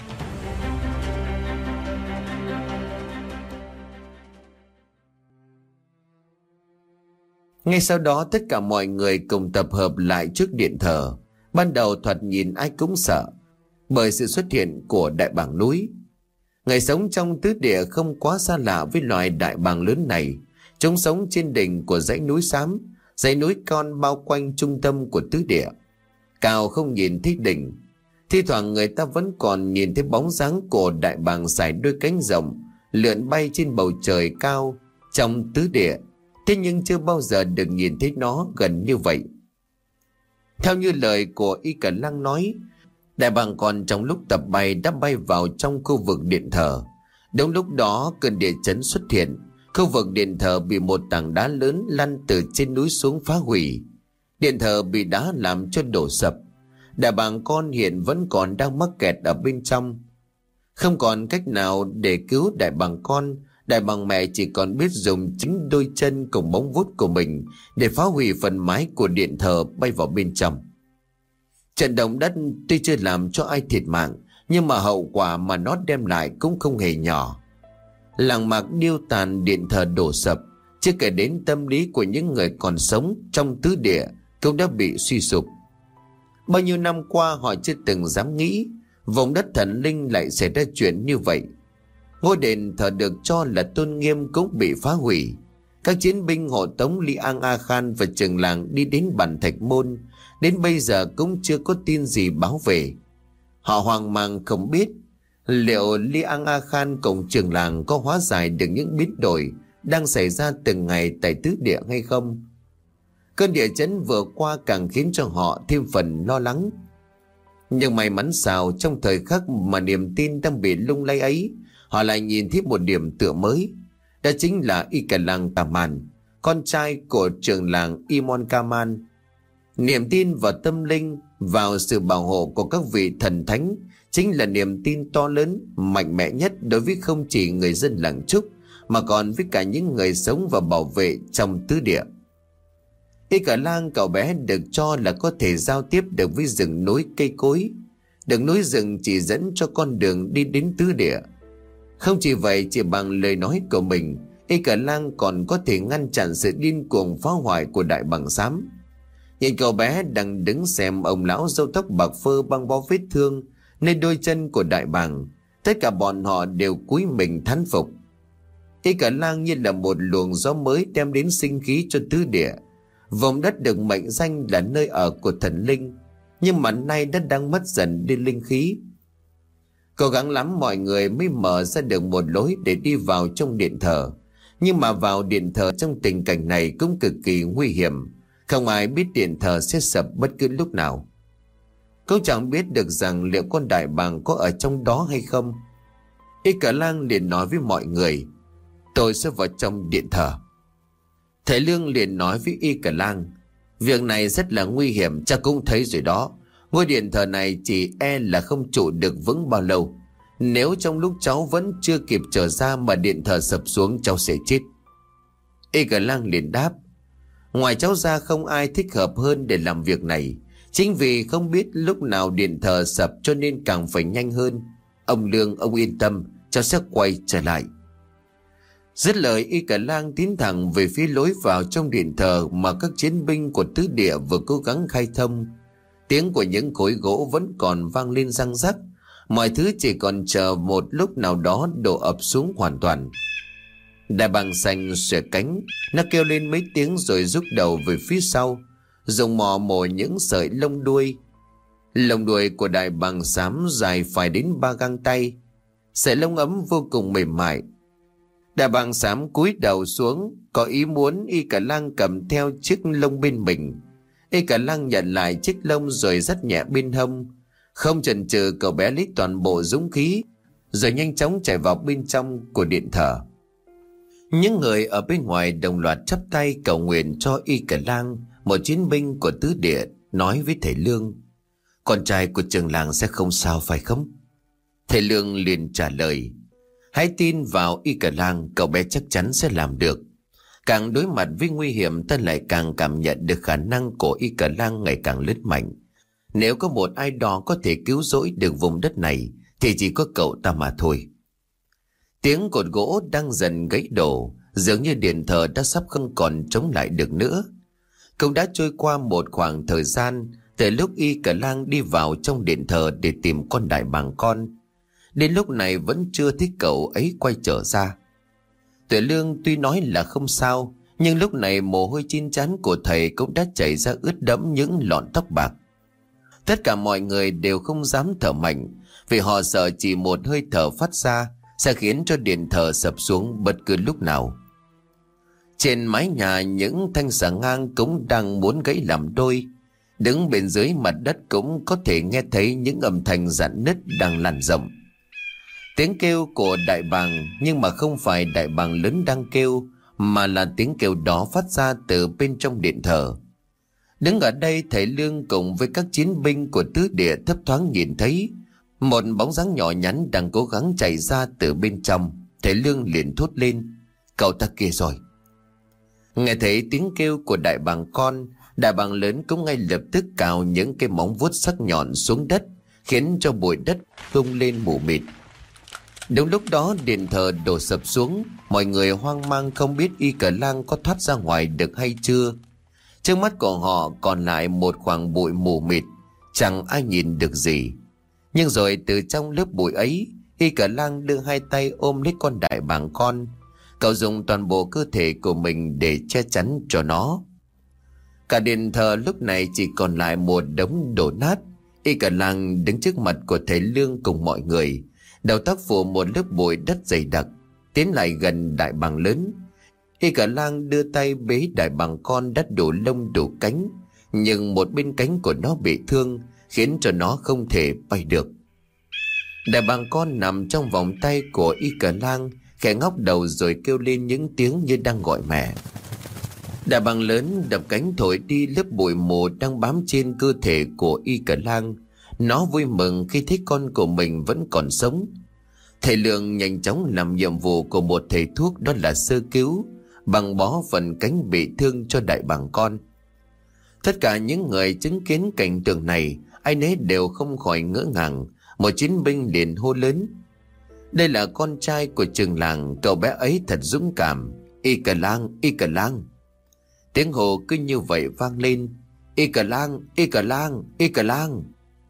Ngay sau đó tất cả mọi người cùng tập hợp lại trước điện thờ. Ban đầu thoạt nhìn ai cũng sợ bởi sự xuất hiện của đại bàng núi. Người sống trong tứ địa không quá xa lạ với loài đại bàng lớn này. Chúng sống trên đỉnh của dãy núi xám, dãy núi con bao quanh trung tâm của tứ địa. Cao không nhìn thấy đỉnh. Thi thoảng người ta vẫn còn nhìn thấy bóng dáng của đại bàng xải đôi cánh rộng lượn bay trên bầu trời cao trong tứ địa. Thế nhưng chưa bao giờ được nhìn thấy nó gần như vậy. Theo như lời của Y Cẩn Lăng nói, đại bàng còn trong lúc tập bay đã bay vào trong khu vực điện thờ. Đúng lúc đó cơn địa chấn xuất hiện. Khu vực điện thờ bị một tảng đá lớn lăn từ trên núi xuống phá hủy. Điện thờ bị đá làm cho đổ sập. Đại bàng con hiện vẫn còn đang mắc kẹt ở bên trong. Không còn cách nào để cứu đại bàng con. Đại bàng mẹ chỉ còn biết dùng chính đôi chân cùng móng vuốt của mình để phá hủy phần mái của điện thờ bay vào bên trong. Trận động đất tuy chưa làm cho ai thiệt mạng, nhưng mà hậu quả mà nó đem lại cũng không hề nhỏ. Làng mạc điêu tàn, điện thờ đổ sập, chưa kể đến tâm lý của những người còn sống trong tứ địa cũng đã bị suy sụp. Bao nhiêu năm qua họ chưa từng dám nghĩ vùng đất thần linh lại xảy ra chuyện như vậy. Ngôi đền thờ được cho là tôn nghiêm cũng bị phá hủy. Các chiến binh hộ tống Li An A Khan và trường làng đi đến Bản Thạch Môn, đến bây giờ cũng chưa có tin gì báo về. Họ hoang mang không biết liệu Li An A Khan cùng trường làng có hóa giải được những biến đổi đang xảy ra từng ngày tại tứ địa hay không. Cơn địa chấn vừa qua càng khiến cho họ thêm phần lo lắng. Nhưng may mắn sao trong thời khắc mà niềm tin đang bị lung lay ấy, họ lại nhìn thấy một điểm tựa mới. Đó chính là Y Cẩn Lăng Taman, con trai của trưởng làng Imon Kaman. Niềm tin vào tâm linh, vào sự bảo hộ của các vị thần thánh chính là niềm tin to lớn, mạnh mẽ nhất đối với không chỉ người dân làng Trúc mà còn với cả những người sống và bảo vệ trong tứ địa. Y Cẩn Lăng cậu bé được cho là có thể giao tiếp được với rừng núi cây cối. Đường núi rừng chỉ dẫn cho con đường đi đến tứ địa. Không chỉ vậy, chỉ bằng lời nói của mình, Y Cẩn Lăng còn có thể ngăn chặn sự điên cuồng phá hoại của đại bàng xám. Nhìn cậu bé đang đứng xem ông lão râu tóc bạc phơ băng bó vết thương nơi đôi chân của đại bàng, tất cả bọn họ đều cúi mình thán phục. Y Cẩn Lăng như là một luồng gió mới đem đến sinh khí cho tứ địa. Vùng đất được mệnh danh là nơi ở của thần linh, nhưng mà nay đất đang mất dần đi linh khí. Cố gắng lắm mọi người mới mở ra được một lối để đi vào trong điện thờ. Nhưng mà vào điện thờ trong tình cảnh này cũng cực kỳ nguy hiểm. Không ai biết điện thờ sẽ sập bất cứ lúc nào. Cũng chẳng biết được rằng liệu con đại bàng có ở trong đó hay không. Y Cẩn Lăng liền nói với mọi người: tôi sẽ vào trong điện thờ. Thầy Lương liền nói với Y Cẩn Lăng: việc này rất là nguy hiểm, cha cũng thấy rồi đó. Ngôi điện thờ này chỉ e là không trụ được vững bao lâu. Nếu trong lúc cháu vẫn chưa kịp trở ra mà điện thờ sập xuống, cháu sẽ chết. Y Cẩn Lăng liền đáp: ngoài cháu ra không ai thích hợp hơn để làm việc này. Chính vì không biết lúc nào điện thờ sập cho nên càng phải nhanh hơn. Ông Lương, ông yên tâm, cháu sẽ quay trở lại. Dứt lời, Y Cẩn Lăng tiến thẳng về phía lối vào trong điện thờ mà các chiến binh của tứ địa vừa cố gắng khai thông. Tiếng của những khối gỗ vẫn còn vang lên răng rắc. Mọi thứ chỉ còn chờ một lúc nào đó đổ ập xuống hoàn toàn. Đại bàng xanh xòe cánh, nó kêu lên mấy tiếng rồi rút đầu về phía sau, dùng mỏ mổ những sợi lông đuôi. Lông đuôi của đại bàng xám dài phải đến ba gang tay, sợi lông ấm vô cùng mềm mại. Đại bàng xám cúi đầu xuống, có ý muốn Y Cẩn Lăng cầm theo chiếc lông bên mình. Y Cẩn Lăng nhận lại chiếc lông rồi dắt nhẹ bên hông. Không chần chừ, cậu bé lấy toàn bộ dũng khí rồi nhanh chóng chạy vào bên trong của điện thờ. Những người ở bên ngoài đồng loạt chắp tay cầu nguyện cho Y Cẩn Lăng. Một chiến binh của tứ địa nói với thầy Lương: con trai của trường làng sẽ không sao phải không? Thầy Lương liền trả lời: hãy tin vào Y Cẩn Lăng, cậu bé chắc chắn sẽ làm được. Càng đối mặt với nguy hiểm, ta lại càng cảm nhận được khả năng của Y Cờ Lang ngày càng lớn mạnh. Nếu có một ai đó có thể cứu rỗi được vùng đất này thì chỉ có cậu ta mà thôi. Tiếng cột gỗ đang dần gãy đổ, dường như điện thờ đã sắp không còn chống lại được nữa. Cũng đã trôi qua một khoảng thời gian từ lúc Y Cờ Lang đi vào trong điện thờ để tìm con đại bàng con. Đến lúc này vẫn chưa thấy cậu ấy quay trở ra. Tuệ Lương tuy nói là không sao, nhưng lúc này mồ hôi trên trán của thầy cũng đã chảy ra ướt đẫm những lọn tóc bạc. Tất cả mọi người đều không dám thở mạnh, vì họ sợ chỉ một hơi thở phát ra sẽ khiến cho điện thờ sập xuống bất cứ lúc nào. Trên mái nhà, những thanh xà ngang cũng đang muốn gãy làm đôi. Đứng bên dưới mặt đất cũng có thể nghe thấy những âm thanh rạn nứt đang lan rộng. Tiếng kêu của đại bàng, nhưng mà không phải đại bàng lớn đang kêu, mà là tiếng kêu đó phát ra từ bên trong điện thờ. Đứng ở đây, thầy Lương cùng với các chiến binh của tứ địa thấp thoáng nhìn thấy một bóng dáng nhỏ nhắn đang cố gắng chạy ra từ bên trong. Thầy Lương liền thốt lên: "Cậu ta kia rồi!" Nghe thấy tiếng kêu của đại bàng con, đại bàng lớn cũng ngay lập tức cào những cái móng vuốt sắc nhọn xuống đất, khiến cho bụi đất tung lên mù mịt. Đúng lúc đó, điện thờ đổ sập xuống. Mọi người hoang mang không biết Y Cờ Lang có thoát ra ngoài được hay chưa. Trước mắt của họ còn lại một khoảng bụi mù mịt, chẳng ai nhìn được gì. Nhưng rồi từ trong lớp bụi ấy, Y Cờ Lang đưa hai tay ôm lấy con đại bàng con. Cậu dùng toàn bộ cơ thể của mình để che chắn cho nó. Cả điện thờ lúc này chỉ còn lại một đống đổ nát. Y Cờ Lang đứng trước mặt của thầy Lương cùng mọi người, đầu tóc phủ một lớp bụi đất dày đặc, tiến lại gần đại bàng lớn. Y Cờ Lang đưa tay bế đại bàng con đã đủ lông đủ cánh, nhưng một bên cánh của nó bị thương, khiến cho nó không thể bay được. Đại bàng con nằm trong vòng tay của Y Cờ Lang, khẽ ngóc đầu rồi kêu lên những tiếng như đang gọi mẹ. Đại bàng lớn đập cánh thổi đi lớp bụi mù đang bám trên cơ thể của Y Cờ Lang. Nó vui mừng khi thấy con của mình vẫn còn sống. Thầy Lương nhanh chóng làm nhiệm vụ của một thầy thuốc, đó là sơ cứu, băng bó phần cánh bị thương cho đại bàng con. Tất cả những người chứng kiến cảnh tượng này, ai nấy đều không khỏi ngỡ ngàng. Một chiến binh liền hô lớn: "Đây là con trai của trường làng, cậu bé ấy thật dũng cảm. Y Cờ Lang, Y Cờ Lang!" Tiếng hô cứ như vậy vang lên: "Y Cờ Lang, Y Cờ Lang, Y Cờ Lang!"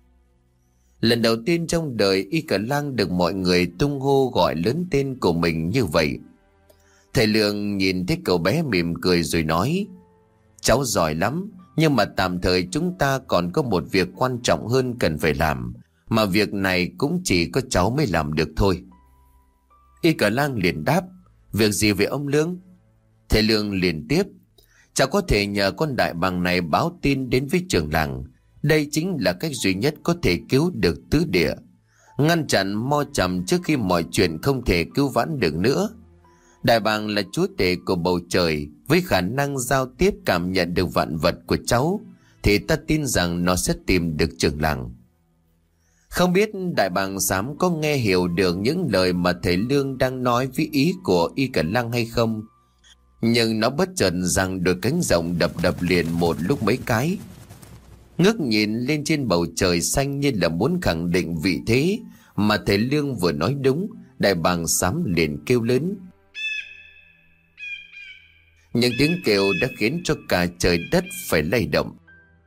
Lần đầu tiên trong đời, Y Cờ Lang được mọi người tung hô gọi lớn tên của mình như vậy. Thầy Lương nhìn thấy cậu bé mỉm cười rồi nói: "Cháu giỏi lắm, nhưng mà tạm thời chúng ta còn có một việc quan trọng hơn cần phải làm, mà việc này cũng chỉ có cháu mới làm được thôi." Y Cờ Lang liền đáp: "Việc gì vậy ông Lương?" Thầy Lương liền tiếp: "Cháu có thể nhờ con đại bàng này báo tin đến với trưởng làng. Đây chính là cách duy nhất có thể cứu được tứ địa, ngăn chặn Mo Trầm trước khi mọi chuyện không thể cứu vãn được nữa. Đại bàng là chúa tể của bầu trời, với khả năng giao tiếp cảm nhận được vạn vật của cháu, thì ta tin rằng nó sẽ tìm được trưởng làng." Không biết đại bàng xám có nghe hiểu được những lời mà thầy Lương đang nói với ý của Y Cờ Lang hay không, nhưng nó bất chợt giằng đôi cánh rộng đập đập liền một lúc mấy cái, ngước nhìn lên trên bầu trời xanh như là muốn khẳng định vị thế mà thầy Lương vừa nói đúng. Đại bàng xám liền kêu lớn. Những tiếng kêu đã khiến cho cả trời đất phải lay động.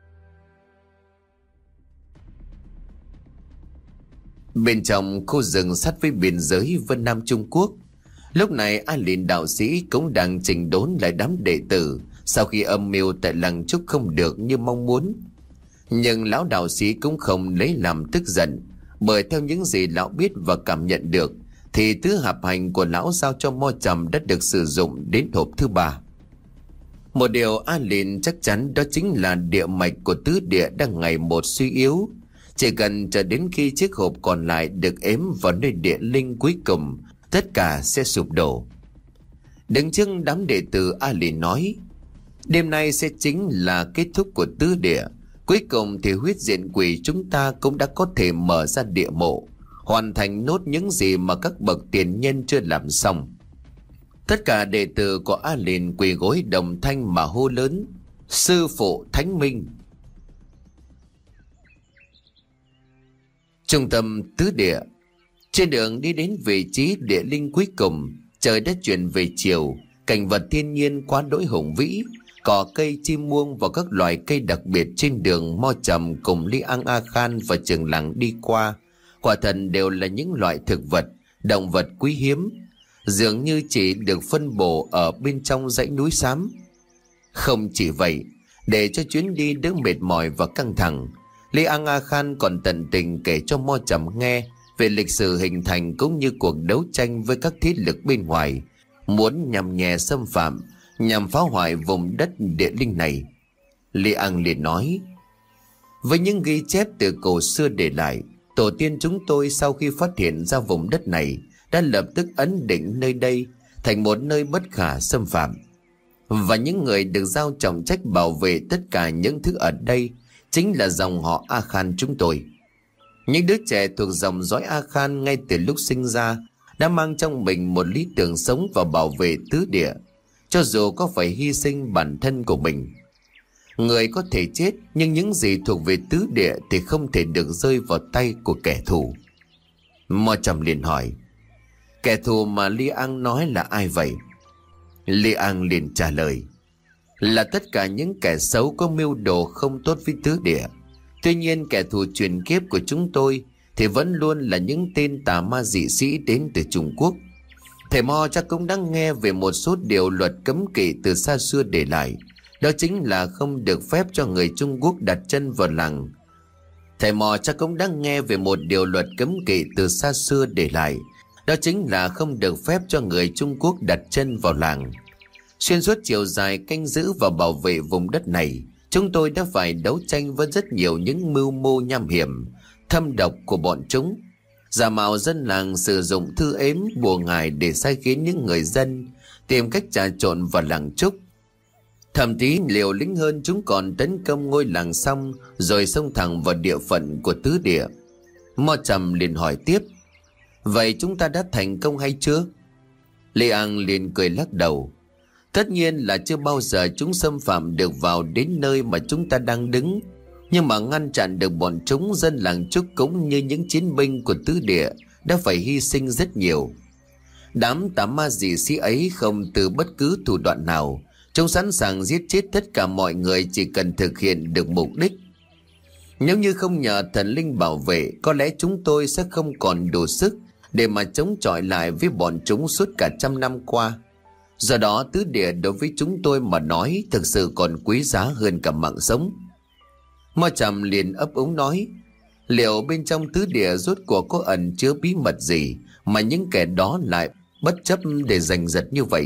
Bên trong khu rừng sát với biên giới Vân Nam Trung Quốc, lúc này A Lìn đạo sĩ cũng đang chỉnh đốn lại đám đệ tử sau khi âm mưu tại làng Trúc không được như mong muốn. Nhưng lão đạo sĩ cũng không lấy làm tức giận, bởi theo những gì lão biết và cảm nhận được thì tứ hạp hành của lão giao cho Mo Trầm đã được sử dụng đến hộp thứ ba. Một điều A Lìn chắc chắn đó chính là địa mạch của tứ địa đang ngày một suy yếu. Chỉ cần chờ đến khi chiếc hộp còn lại được ếm vào nơi địa linh cuối cùng, tất cả sẽ sụp đổ. Đứng trước đám đệ tử, A Lìn nói: "Đêm nay sẽ chính là kết thúc của tứ địa. Cuối cùng thì huyết diện quỷ chúng ta cũng đã có thể mở ra địa mộ, hoàn thành nốt những gì mà các bậc tiền nhân chưa làm xong. Tất cả đệ tử của A Liền quỳ gối đồng thanh mà hô lớn: Sư phụ Thánh Minh. Trung tâm tứ địa. Trên đường đi đến vị trí địa linh cuối cùng, trời đã chuyển về chiều, cảnh vật thiên nhiên quá đỗi hùng vĩ, cỏ cây chim muông và các loài cây đặc biệt trên đường Mo Trầm cùng Li Ang A Khan và Trường Làng đi qua, quả thật đều là những loại thực vật, động vật quý hiếm, dường như chỉ được phân bổ ở bên trong dãy núi xám. Không chỉ vậy, để cho chuyến đi đỡ mệt mỏi và căng thẳng, Li Ang A Khan còn tận tình kể cho Mo Trầm nghe về lịch sử hình thành cũng như cuộc đấu tranh với các thế lực bên ngoài, muốn nhằm nhẹ xâm phạm, nhằm phá hoại vùng đất địa linh này. Li Ang liền nói: với những ghi chép từ cổ xưa để lại, tổ tiên chúng tôi sau khi phát hiện ra vùng đất này đã lập tức ấn định nơi đây thành một nơi bất khả xâm phạm, và những người được giao trọng trách bảo vệ tất cả những thứ ở đây chính là dòng họ A Khan chúng tôi. Những đứa trẻ thuộc dòng dõi A Khan ngay từ lúc sinh ra đã mang trong mình một lý tưởng sống và bảo vệ tứ địa, cho dù có phải hy sinh bản thân của mình. Người có thể chết, nhưng những gì thuộc về tứ địa thì không thể được rơi vào tay của kẻ thù. Mo Trầm liền hỏi: kẻ thù mà Li Ang nói là ai vậy? Li Ang liền trả lời: là tất cả những kẻ xấu có mưu đồ không tốt với tứ địa. Tuy nhiên kẻ thù truyền kiếp của chúng tôi thì vẫn luôn là những tên tà ma dị sĩ đến từ Trung Quốc. Thầy Mo chắc cũng đã nghe về một số điều luật cấm kỵ từ xa xưa để lại. Đó chính là không được phép cho người Trung Quốc đặt chân vào làng. Thầy Mo chắc cũng đã nghe về một điều luật cấm kỵ từ xa xưa để lại. Đó chính là không được phép cho người Trung Quốc đặt chân vào làng. Xuyên suốt chiều dài canh giữ và bảo vệ vùng đất này, chúng tôi đã phải đấu tranh với rất nhiều những mưu mô nham hiểm, thâm độc của bọn chúng. Giả mạo dân làng sử dụng thư ếm bùa ngải để sai khiến những người dân, tìm cách trà trộn vào làng trúc. Thậm chí liều lĩnh hơn, chúng còn tấn công ngôi làng xong rồi xông thẳng vào địa phận của tứ địa. Mo Trầm liền hỏi tiếp: vậy chúng ta đã thành công hay chưa? Li Ang liền cười lắc đầu: tất nhiên là chưa bao giờ chúng xâm phạm được vào đến nơi mà chúng ta đang đứng. Nhưng mà ngăn chặn được bọn chúng, dân làng trúc cũng như những chiến binh của tứ địa đã phải hy sinh rất nhiều. Đám tà ma dị sĩ ấy không từ bất cứ thủ đoạn nào, chúng sẵn sàng giết chết tất cả mọi người chỉ cần thực hiện được mục đích. Nếu như không nhờ thần linh bảo vệ, có lẽ chúng tôi sẽ không còn đủ sức để mà chống chọi lại với bọn chúng suốt cả trăm năm qua. Do đó tứ địa đối với chúng tôi mà nói thực sự còn quý giá hơn cả mạng sống. Mo Trầm liền ấp úng nói: liệu bên trong tứ địa rốt cuộc có ẩn chứa bí mật gì mà những kẻ đó lại bất chấp để giành giật như vậy?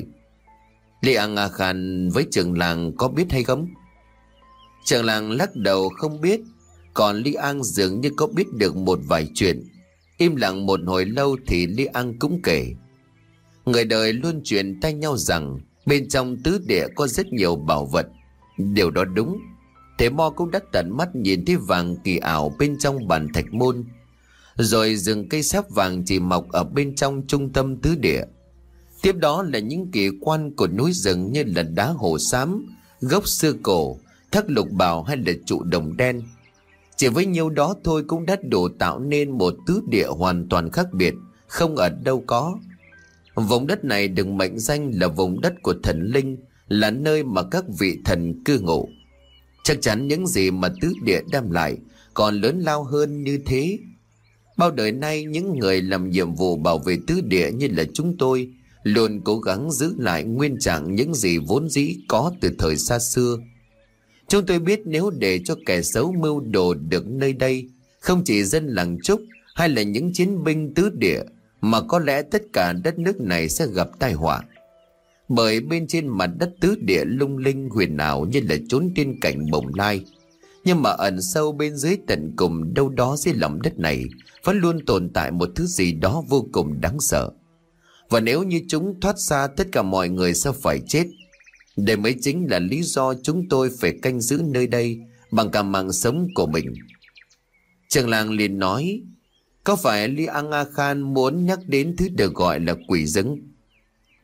Li Ang A Khan với Trường Làng có biết hay không? Trường Làng lắc đầu không biết, còn Li Ang dường như có biết được một vài chuyện. Im lặng một hồi lâu thì Li Ang cũng kể: người đời luôn truyền tay nhau rằng bên trong tứ địa có rất nhiều bảo vật. Điều đó đúng. Thầy Mo cũng đã tận mắt nhìn thấy vàng kỳ ảo bên trong bàn thạch môn, rồi rừng cây sáp vàng chỉ mọc ở bên trong trung tâm tứ địa. Tiếp đó là những kỳ quan của núi rừng như là đá hồ xám, gốc xưa cổ, thác lục bảo hay là trụ đồng đen. Chỉ với nhiêu đó thôi cũng đã đủ tạo nên một tứ địa hoàn toàn khác biệt, không ở đâu có. Vùng đất này được mệnh danh là vùng đất của thần linh, là nơi mà các vị thần cư ngụ. Chắc chắn những gì mà tứ địa đem lại còn lớn lao hơn như thế. Bao đời nay những người làm nhiệm vụ bảo vệ tứ địa như là chúng tôi luôn cố gắng giữ lại nguyên trạng những gì vốn dĩ có từ thời xa xưa. Chúng tôi biết nếu để cho kẻ xấu mưu đồ được nơi đây, không chỉ dân làng trúc hay là những chiến binh tứ địa, mà có lẽ tất cả đất nước này sẽ gặp tai họa. Bởi bên trên mặt đất tứ địa lung linh huyền ảo như là chốn tiên cảnh bồng lai, nhưng mà ẩn sâu bên dưới tận cùng đâu đó dưới lòng đất này vẫn luôn tồn tại một thứ gì đó vô cùng đáng sợ. Và nếu như chúng thoát ra, tất cả mọi người sẽ phải chết. Đây mới chính là lý do chúng tôi phải canh giữ nơi đây bằng cả mạng sống của mình. Trường Làng liền nói: có phải Li Ang A Khan muốn nhắc đến thứ được gọi là quỷ dứng?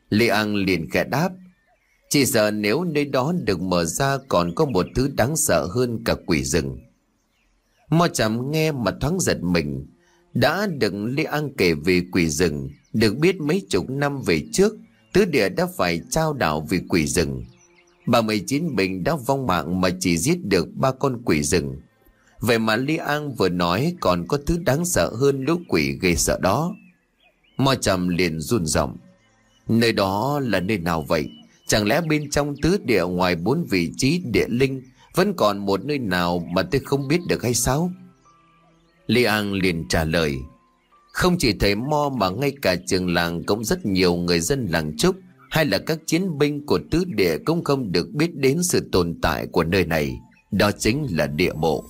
Li An liền khẽ đáp: Chỉ sợ nếu nơi đó được mở ra còn có một thứ đáng sợ hơn cả quỷ rừng. Mo Trầm nghe mà thoáng giật mình. Đã được Li An kể về quỷ rừng, được biết mấy chục năm về trước Tứ Địa đã phải trao đảo vì quỷ rừng. Ba mươi chín bình đã vong mạng mà chỉ giết được ba con quỷ rừng. Vậy mà Li An vừa nói còn có thứ đáng sợ hơn lũ quỷ ghê sợ đó. Mo Trầm liền run giọng: Nơi đó là nơi nào vậy? Chẳng lẽ bên trong tứ địa ngoài bốn vị trí địa linh vẫn còn một nơi nào mà tôi không biết được hay sao? Li An liền trả lời: Không chỉ thầy Mo mà ngay cả trường làng cũng rất nhiều người dân làng Trúc hay là các chiến binh của tứ địa cũng không được biết đến sự tồn tại của nơi này. Đó chính là địa mộ.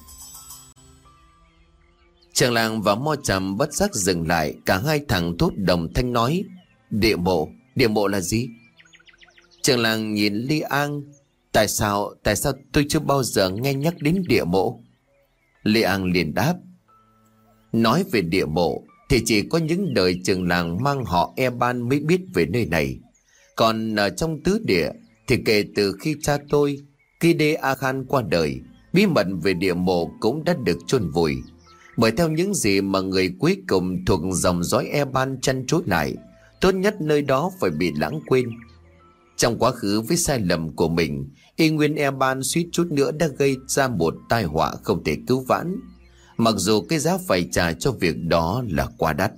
Trường làng và Mo Trầm bất giác dừng lại. Cả hai thằng thốt đồng thanh nói: Địa mộ? Địa mộ là gì? Trường làng nhìn Li An: Tại sao, tại sao tôi chưa bao giờ nghe nhắc đến địa mộ? Li An liền đáp: Nói về địa mộ thì chỉ có những đời trường làng mang họ Eban mới biết về nơi này. Còn ở trong tứ địa thì kể từ khi cha tôi Kide A Khan qua đời, bí mật về địa mộ cũng đã được chôn vùi. Bởi theo những gì mà người cuối cùng thuộc dòng dõi Eban chăn trối lại, tốt nhất nơi đó phải bị lãng quên. Trong quá khứ với sai lầm của mình, Y Nguyên Eban suýt chút nữa đã gây ra một tai họa không thể cứu vãn, mặc dù cái giá phải trả cho việc đó là quá đắt.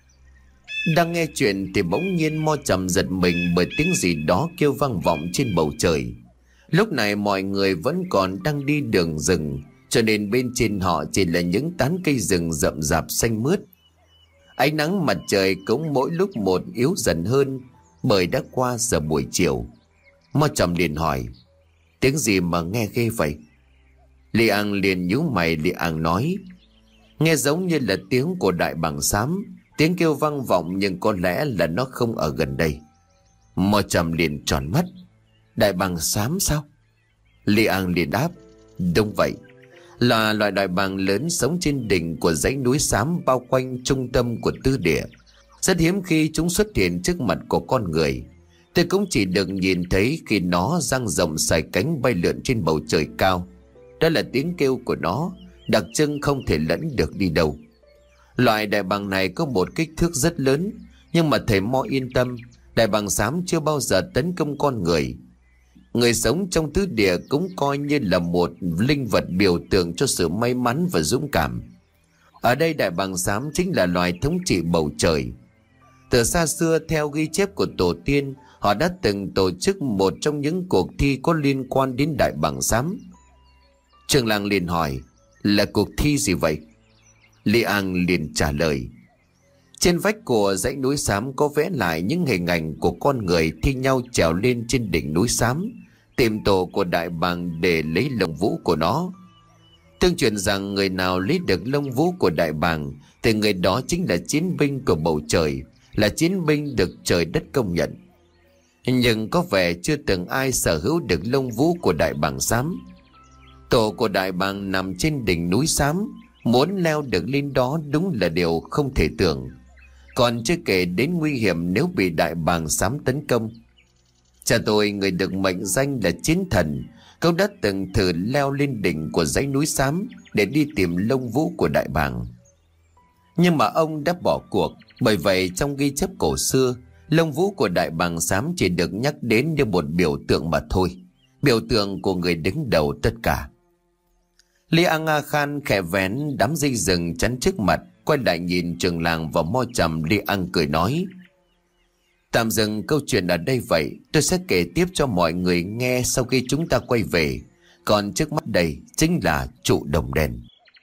Đang nghe chuyện thì bỗng nhiên Mo Trầm giật mình bởi tiếng gì đó kêu vang vọng trên bầu trời. Lúc này mọi người vẫn còn đang đi đường rừng, cho nên bên trên họ chỉ là những tán cây rừng rậm rạp xanh mướt. Ánh nắng mặt trời cũng mỗi lúc một yếu dần hơn, bởi đã qua giờ buổi chiều. Mo Trầm liền hỏi: Tiếng gì mà nghe ghê vậy? Li An liền nhíu mày. Li An nói: Nghe giống như là tiếng của đại bàng xám. Tiếng kêu vang vọng nhưng có lẽ là nó không ở gần đây. Mo Trầm liền tròn mắt: Đại bàng xám sao? Li An liền đáp: Đúng vậy, là loại đại bàng lớn sống trên đỉnh của dãy núi xám bao quanh trung tâm của tứ địa. Rất hiếm khi chúng xuất hiện trước mặt của con người. Tôi cũng chỉ được nhìn thấy khi nó dang rộng sải cánh bay lượn trên bầu trời cao. Đó là tiếng kêu của nó, đặc trưng không thể lẫn được đi đâu. Loại đại bàng này có một kích thước rất lớn, nhưng mà thầy Mo yên tâm, đại bàng xám chưa bao giờ tấn công con người. Người sống trong tứ địa cũng coi như là một linh vật biểu tượng cho sự may mắn và dũng cảm. Ở đây đại bàng xám chính là loài thống trị bầu trời. Từ xa xưa, theo ghi chép của tổ tiên, họ đã từng tổ chức một trong những cuộc thi có liên quan đến đại bàng xám. Trường làng liền hỏi: Là cuộc thi gì vậy? Li An liền trả lời: Trên vách của dãy núi xám có vẽ lại những hình ảnh của con người thi nhau trèo lên trên đỉnh núi xám, tìm tổ của đại bàng để lấy lông vũ của nó. Tương truyền rằng người nào lấy được lông vũ của đại bàng thì người đó chính là chiến binh của bầu trời, là chiến binh được trời đất công nhận. Nhưng có vẻ chưa từng ai sở hữu được lông vũ của đại bàng xám. Tổ của đại bàng nằm trên đỉnh núi xám, muốn leo được lên đó đúng là điều không thể tưởng. Còn chưa kể đến nguy hiểm nếu bị đại bàng xám tấn công. Cha tôi, người được mệnh danh là chiến thần, cũng đã từng thử leo lên đỉnh của dãy núi xám để đi tìm lông vũ của đại bàng. Nhưng mà ông đã bỏ cuộc. Bởi vậy trong ghi chép cổ xưa, lông vũ của đại bàng xám chỉ được nhắc đến như một biểu tượng mà thôi, biểu tượng của người đứng đầu tất cả. Li An A Khan khẽ vén đám dây rừng chắn trước mặt, quay lại nhìn trường làng và Mo Trầm. Li An cười nói: Tạm dừng câu chuyện ở đây vậy, tôi sẽ kể tiếp cho mọi người nghe sau khi chúng ta quay về. Còn trước mắt đây chính là trụ đồng đèn.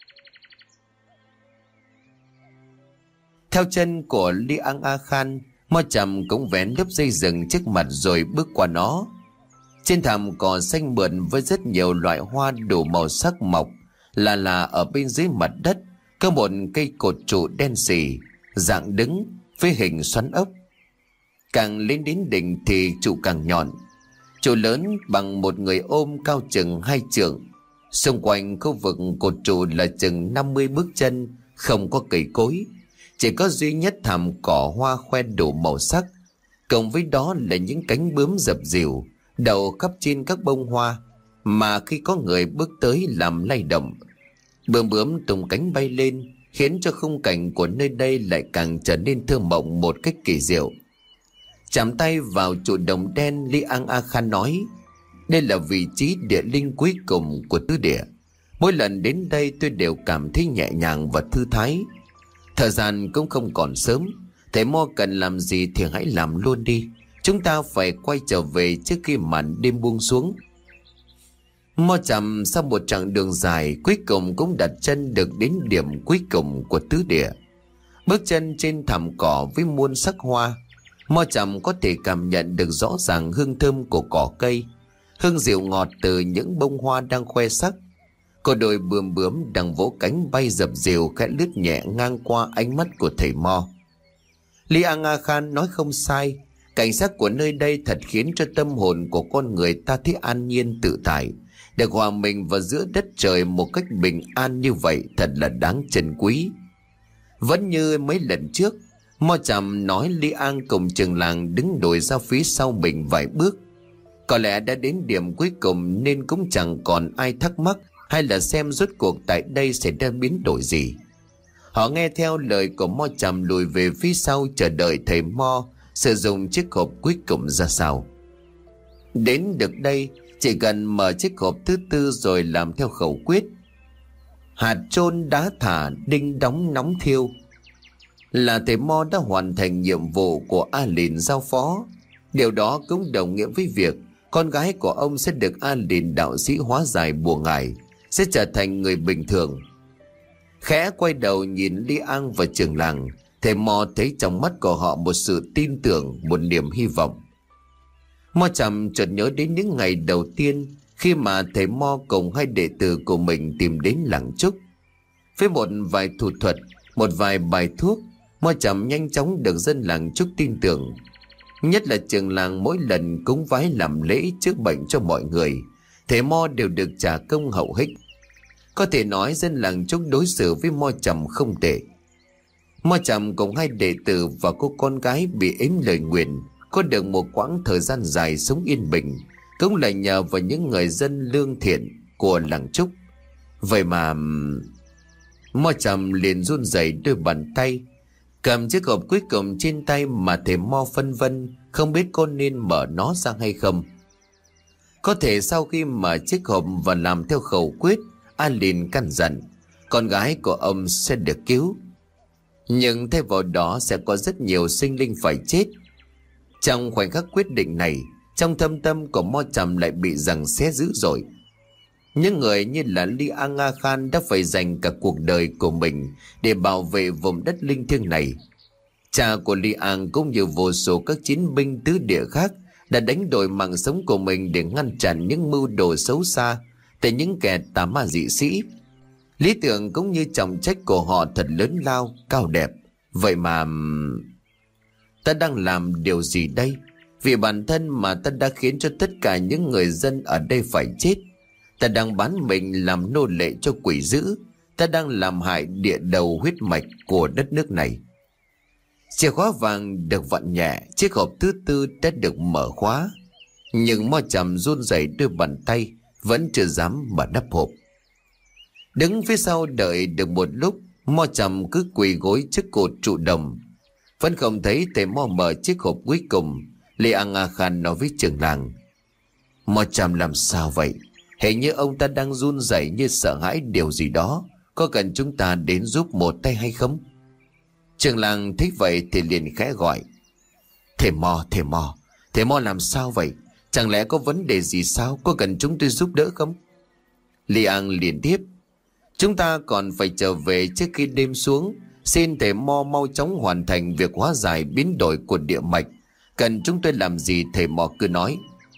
Theo chân của Li An A Khan, Mo Trầm cũng vén lớp dây rừng trước mặt rồi bước qua nó. Trên thảm cỏ xanh mượt với rất nhiều loại hoa đủ màu sắc mọc là là ở bên dưới mặt đất có một cây cột trụ đen xì, dạng đứng với hình xoắn ốc. Càng lên đến đỉnh thì trụ càng nhọn. Trụ lớn bằng một người ôm, cao chừng hai trượng. Xung quanh khu vực cột trụ là chừng năm mươi bước chân, không có cây cối, chỉ có duy nhất thảm cỏ hoa khoe đủ màu sắc. cộng với đó là những cánh bướm dập dìu đậu khắp trên các bông hoa, mà khi có người bước tới làm lay động, bướm bướm tung cánh bay lên, khiến cho khung cảnh của nơi đây lại càng trở nên thơ mộng một cách kỳ diệu. Chạm tay vào trụ đồng đen, Li Ang A Khan nói: đây là vị trí địa linh cuối cùng của tứ địa. Mỗi lần đến đây tôi đều cảm thấy nhẹ nhàng và thư thái. Thời gian cũng không còn sớm, thầy Mo cần làm gì thì hãy làm luôn đi. Chúng ta phải quay trở về trước khi màn đêm buông xuống. Mo Trầm sau một chặng đường dài cuối cùng cũng đặt chân được đến điểm cuối cùng của tứ địa. Bước chân trên thảm cỏ với muôn sắc hoa, Mo Trầm có thể cảm nhận được rõ ràng hương thơm của cỏ cây, hương dịu ngọt từ những bông hoa đang khoe sắc. Có đôi bướm bướm đang vỗ cánh bay dập dìu khẽ lướt nhẹ ngang qua ánh mắt của thầy Mo. Li Ang A Khan nói không sai, cảnh sắc của nơi đây thật khiến cho tâm hồn của con người ta thấy an nhiên tự tại. Được hòa mình vào giữa đất trời một cách bình an như vậy thật là đáng trân quý. Vẫn như mấy lần trước, Mo Trầm nói Li An cùng trường làng đứng đổi ra phía sau mình vài bước. Có lẽ đã đến điểm cuối cùng nên cũng chẳng còn ai thắc mắc hay là xem rốt cuộc tại đây sẽ ra biến đổi gì. Họ nghe theo lời của Mo Trầm lùi về phía sau chờ đợi thầy Mo sử dụng chiếc hộp cuối cùng ra sao. Đến được đây, chỉ cần mở chiếc hộp thứ tư rồi làm theo khẩu quyết: hạt chôn đá thả, đinh đóng nóng thiêu, là thầy Mo đã hoàn thành nhiệm vụ của A Lìn giao phó. Điều đó cũng đồng nghĩa với việc con gái của ông sẽ được A Lìn đạo sĩ hóa giải bùa ngải, sẽ trở thành người bình thường. Khẽ quay đầu nhìn Li An và trường làng, thầy Mo thấy trong mắt của họ một sự tin tưởng, một niềm hy vọng. Mo Trầm chợt nhớ đến những ngày đầu tiên khi mà thầy Mo cùng hai đệ tử của mình tìm đến làng Trúc. Với một vài thủ thuật, một vài bài thuốc, Mo Trầm nhanh chóng được dân làng Trúc tin tưởng. Nhất là trường làng mỗi lần cúng vái làm lễ chữa bệnh cho mọi người, thầy Mo đều được trả công hậu hĩnh. Có thể nói dân làng Trúc đối xử với Mo Trầm không tệ. Mo Trầm cùng hai đệ tử và cô con gái bị ếm lời nguyền có được một quãng thời gian dài sống yên bình, cũng là nhờ vào những người dân lương thiện của làng Trúc. Vậy mà Mo Trầm liền run rẩy đôi bàn tay, cầm chiếc hộp cuối cùng trên tay mà thầy Mo phân vân không biết có nên mở nó ra hay không. Có thể sau khi mở chiếc hộp và làm theo khẩu quyết, A Lìn căn dặn con gái của ông sẽ được cứu, nhưng thay vào đó sẽ có rất nhiều sinh linh phải chết. Trong khoảnh khắc quyết định này, trong thâm tâm của Mo Trầm lại bị giằng xé dữ dội. Những người như là Li Ang A Khan đã phải dành cả cuộc đời của mình để bảo vệ vùng đất linh thiêng này. Cha của Li Ang cũng như vô số các chiến binh tứ địa khác đã đánh đổi mạng sống của mình để ngăn chặn những mưu đồ xấu xa từ những kẻ tà ma dị sĩ. Lý tưởng cũng như trọng trách của họ thật lớn lao, cao đẹp. Vậy mà ta đang làm điều gì đây? Vì bản thân mà ta đã khiến cho tất cả những người dân ở đây phải chết. Ta đang bán mình làm nô lệ cho quỷ dữ. Ta đang làm hại địa đầu huyết mạch của đất nước này. Chìa khóa vàng được vặn nhẹ, chiếc hộp thứ tư đã được mở khóa. Nhưng Mo Trầm run rẩy đôi bàn tay, vẫn chưa dám mở nắp hộp. Đứng phía sau đợi được một lúc, Mo Trầm cứ quỳ gối trước cột trụ đồng. Vẫn không thấy thầy Mo mở chiếc hộp cuối cùng. Li Ang A Khan nói với trưởng làng: Mo Trầm làm sao vậy? Hình như ông ta đang run rẩy như sợ hãi điều gì đó. Có cần chúng ta đến giúp một tay hay không? Trưởng làng thấy vậy thì liền khẽ gọi: Thầy Mo, thầy Mo, thầy Mo làm sao vậy? Chẳng lẽ có vấn đề gì sao? Có cần chúng tôi giúp đỡ không? Li Ang liền tiếp: Chúng ta còn phải trở về trước khi đêm xuống. Xin thầy Mo mau chóng hoàn thành việc hóa giải biến đổi của địa mạch. Cần chúng tôi làm gì thầy Mo cứ nói.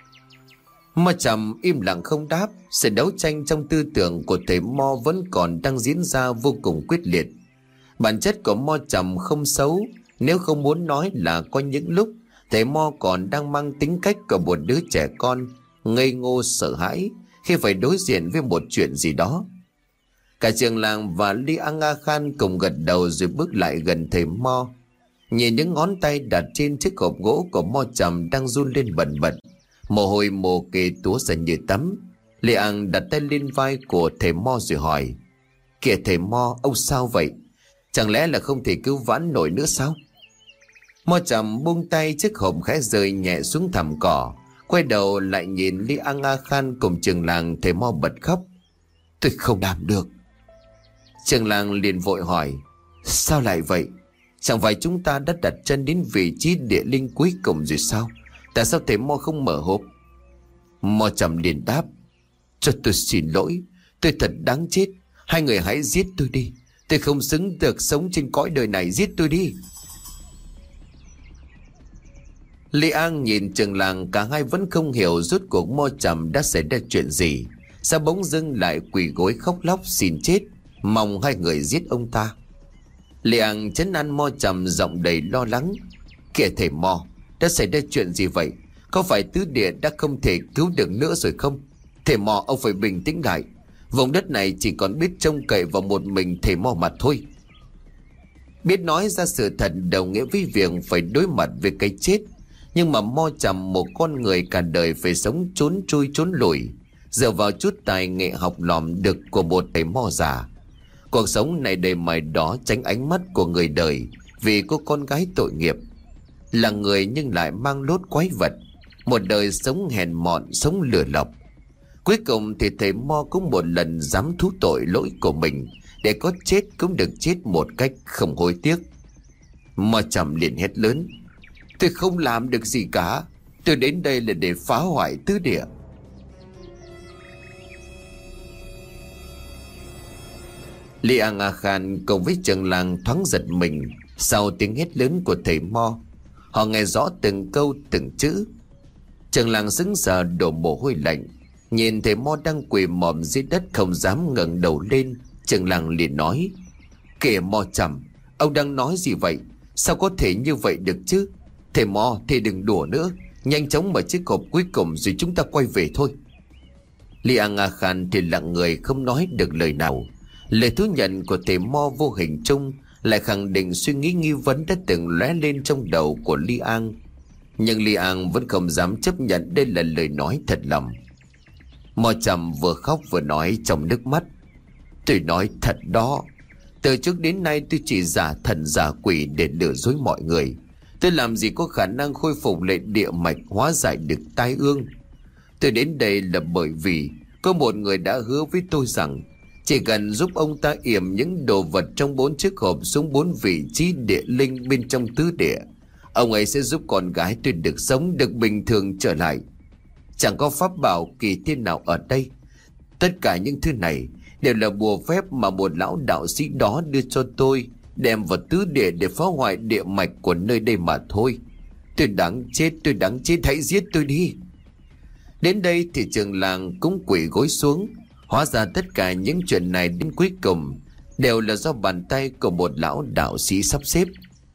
Mo Trầm im lặng không đáp. Sự đấu tranh trong tư tưởng của thầy Mo vẫn còn đang diễn ra vô cùng quyết liệt. Bản chất của Mo Trầm không xấu, nếu không muốn nói là có những lúc thầy Mo còn đang mang tính cách của một đứa trẻ con, ngây ngô sợ hãi khi phải đối diện với một chuyện gì đó. Cả trường làng và Li Ang A Khan cùng gật đầu rồi bước lại gần thầy Mo. Nhìn những ngón tay đặt trên chiếc hộp gỗ của Mo Trầm đang run lên bần bật, mồ hôi mồ kê túa ra như tắm. Lê An đặt tay lên vai của thầy Mo rồi hỏi: Kìa thầy Mo, ông sao vậy? Chẳng lẽ là không thể cứu vãn nổi nữa sao? Mo Trầm buông tay, chiếc hộp khẽ rơi nhẹ xuống thảm cỏ, quay đầu lại nhìn Li An A Khan cùng trường làng. Thầy Mo bật khóc: Tôi không làm được. Trường làng liền vội hỏi: Sao lại vậy? Chẳng phải chúng ta đã đặt chân đến vị trí địa linh cuối cùng rồi sao? Tại sao thầy Mo không mở hộp? Mo Trầm liền đáp: Cho tôi xin lỗi, tôi thật đáng chết. Hai người hãy giết tôi đi. Tôi không xứng được sống trên cõi đời này, giết tôi đi. Lý An nhìn trường làng, cả hai vẫn không hiểu rốt cuộc Mo Trầm đã xảy ra chuyện gì. Sao bỗng dưng lại quỳ gối khóc lóc xin chết, mong hai người giết ông ta. Lý An trấn an Mo Trầm giọng đầy lo lắng: Kìa thầy Mo, đã xảy ra chuyện gì vậy? Có phải tứ địa đã không thể cứu được nữa rồi không? Thầy Mo, ông phải bình tĩnh lại. Vùng đất này chỉ còn biết trông cậy vào một mình thầy Mo mà thôi. Biết nói ra sự thật đồng nghĩa với việc phải đối mặt với cái chết. Nhưng mà Mo Trầm, một con người cả đời phải sống trốn chui trốn lùi, dựa vào chút tài nghệ học lòm được của một thầy Mo già. Cuộc sống này đầy mải đó tránh ánh mắt của người đời vì cô con gái tội nghiệp. Là người nhưng lại mang lốt quái vật, một đời sống hèn mọn, sống lừa lọc. Cuối cùng thì thầy Mo cũng một lần dám thú tội lỗi của mình, để có chết cũng được chết một cách không hối tiếc. Mo Trầm liền hét lớn: Tôi không làm được gì cả. Tôi đến đây là để phá hoại tứ địa. Li An A Khan cùng với trường làng thoáng giật mình sau tiếng hét lớn của thầy Mo. Họ nghe rõ từng câu từng chữ. Trường làng sững sờ đổ mồ hôi lạnh, nhìn thầy Mo đang quỳ mọm dưới đất không dám ngẩng đầu lên. Trường làng liền nói: Kìa Mo Trầm, ông đang nói gì vậy? Sao có thể như vậy được chứ? Thầy Mo, thầy đừng đùa nữa. Nhanh chóng mở chiếc hộp cuối cùng rồi chúng ta quay về thôi. Li An A Khan thì lặng người không nói được lời nào. Lời thú nhận của thầy Mo vô hình chung lại khẳng định suy nghĩ nghi vấn đã từng lóe lên trong đầu của Li An. Nhưng Li An vẫn không dám chấp nhận đây là lời nói thật lòng. Mo Trầm vừa khóc vừa nói trong nước mắt: Tôi nói thật đó. Từ trước đến nay tôi chỉ giả thần giả quỷ để lừa dối mọi người. Tôi làm gì có khả năng khôi phục lại địa mạch, hóa giải được tai ương. Tôi đến đây là bởi vì có một người đã hứa với tôi rằng chỉ cần giúp ông ta yểm những đồ vật trong bốn chiếc hộp xuống bốn vị trí địa linh bên trong tứ địa, ông ấy sẽ giúp con gái tôi được sống, được bình thường trở lại. Chẳng có pháp bảo kỳ thiên nào ở đây. Tất cả những thứ này đều là bùa phép mà một lão đạo sĩ đó đưa cho tôi, đem vào tứ địa để phá hoại địa mạch của nơi đây mà thôi. Tôi đáng chết, tôi đáng chết, hãy giết tôi đi. Đến đây thì trường làng cũng quỳ gối xuống. Hóa ra tất cả những chuyện này đến cuối cùng đều là do bàn tay của một lão đạo sĩ sắp xếp.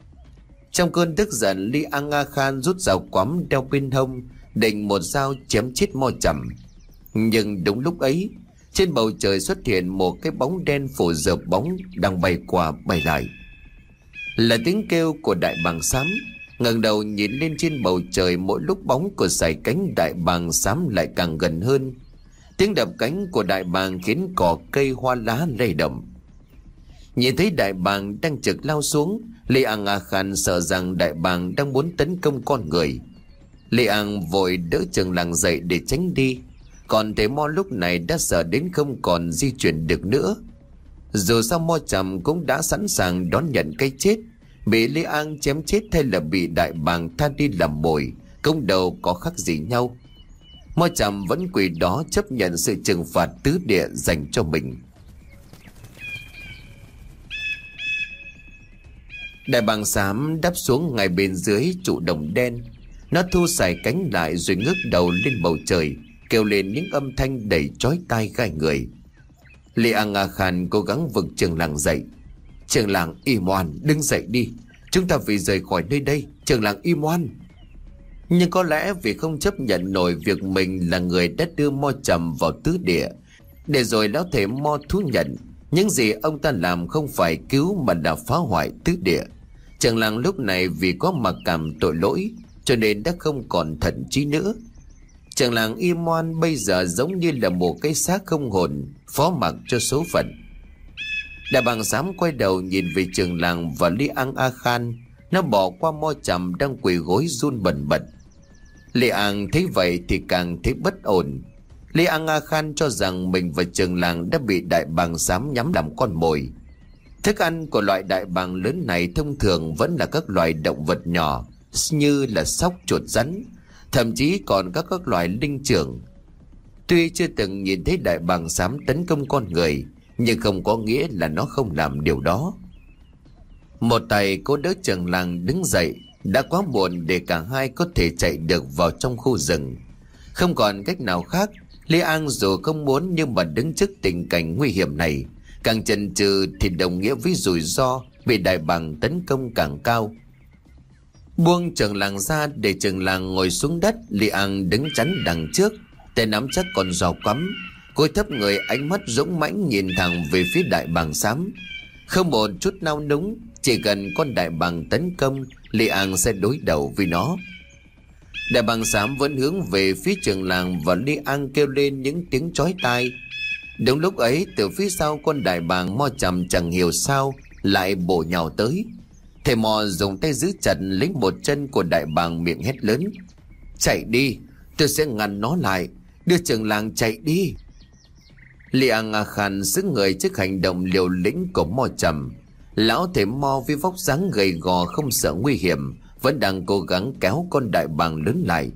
Trong cơn tức giận, Li An A Khan rút dao quắm đeo bên hông, định một dao chém chết Mo Trầm. Nhưng đúng lúc ấy, trên bầu trời xuất hiện một cái bóng đen phủ dợp bóng đang bay qua bay lại. Là tiếng kêu của đại bàng xám. Ngẩng đầu nhìn lên trên bầu trời, mỗi lúc bóng của dải cánh đại bàng xám lại càng gần hơn. Tiếng đập cánh của đại bàng khiến cỏ cây hoa lá lay động. Nhìn thấy đại bàng đang trực lao xuống, Li An A Khan sợ rằng đại bàng đang muốn tấn công con người. Li An vội đỡ trường làng dậy để tránh đi. Còn thầy Mo lúc này đã sợ đến không còn di chuyển được nữa. Dù sao Mo Trầm cũng đã sẵn sàng đón nhận cái chết. Bị Li An chém chết hay là bị đại bàng tha đi làm mồi, công đầu có khác gì nhau. Mo Trầm vẫn quỳ đó chấp nhận sự trừng phạt tứ địa dành cho mình. Đại bàng xám đáp xuống ngay bên dưới trụ đồng đen. Nó thu xài cánh lại rồi ngước đầu lên bầu trời, kêu lên những âm thanh đầy chói tai gai người. Li An A Khan cố gắng vực trường làng dậy. Trường làng im ngoan, đứng dậy đi. Chúng ta phải rời khỏi nơi đây. Trường làng im ngoan. Nhưng có lẽ vì không chấp nhận nổi việc mình là người đã đưa Mo Trầm vào tứ địa, để rồi lão thầy Mo thú nhận những gì ông ta làm không phải cứu mà là phá hoại tứ địa. Trường làng lúc này vì có mặc cảm tội lỗi cho nên đã không còn thận trí nữa. Trường làng Y Moan bây giờ giống như là một cái xác không hồn, phó mặc cho số phận. Đại bàng xám quay đầu nhìn về trường làng và Li Ang A Khan. Nó bỏ qua Mo Trầm đang quỳ gối run bần bật. Li Ang thấy vậy thì càng thấy bất ổn. Li Ang A Khan cho rằng mình và trường làng đã bị đại bàng xám nhắm làm con mồi. Thức ăn của loại đại bàng lớn này thông thường vẫn là các loài động vật nhỏ như là sóc, chuột, rắn, thậm chí còn các các loài linh trưởng. Tuy chưa từng nhìn thấy đại bàng xám tấn công con người, nhưng không có nghĩa là nó không làm điều đó. Một tay cố đỡ trường làng đứng dậy. Đã quá muộn để cả hai có thể chạy được vào trong khu rừng. Không còn cách nào khác, Li Ang dù không muốn nhưng mà đứng trước tình cảnh nguy hiểm này, càng chần chừ thì đồng nghĩa với rủi ro bị đại bàng tấn công càng cao. Buông trường làng ra để trường làng ngồi xuống đất, Li Ang đứng chắn đằng trước, tay nắm chắc con rào quắm, cúi thấp người, ánh mắt dũng mãnh nhìn thẳng về phía đại bàng xám. Không một chút nao núng, chỉ cần con đại bàng tấn công, Li Ang sẽ đối đầu với nó. Đại bàng xám vẫn hướng về phía trường làng và Li Ang kêu lên những tiếng chói tai. Đúng lúc ấy, từ phía sau con đại bàng Mo Trầm chẳng hiểu sao lại bổ nhào tới. Thầy Mo dùng tay giữ chặt lấy một chân của đại bàng, miệng hét lớn: "Chạy đi, tôi sẽ ngăn nó lại, đưa trường làng chạy đi." Li Ang A Khan sững người trước hành động liều lĩnh của Mo Trầm. Lão thầy Mo với vóc dáng gầy gò không sợ nguy hiểm vẫn đang cố gắng kéo con đại bàng lớn lại.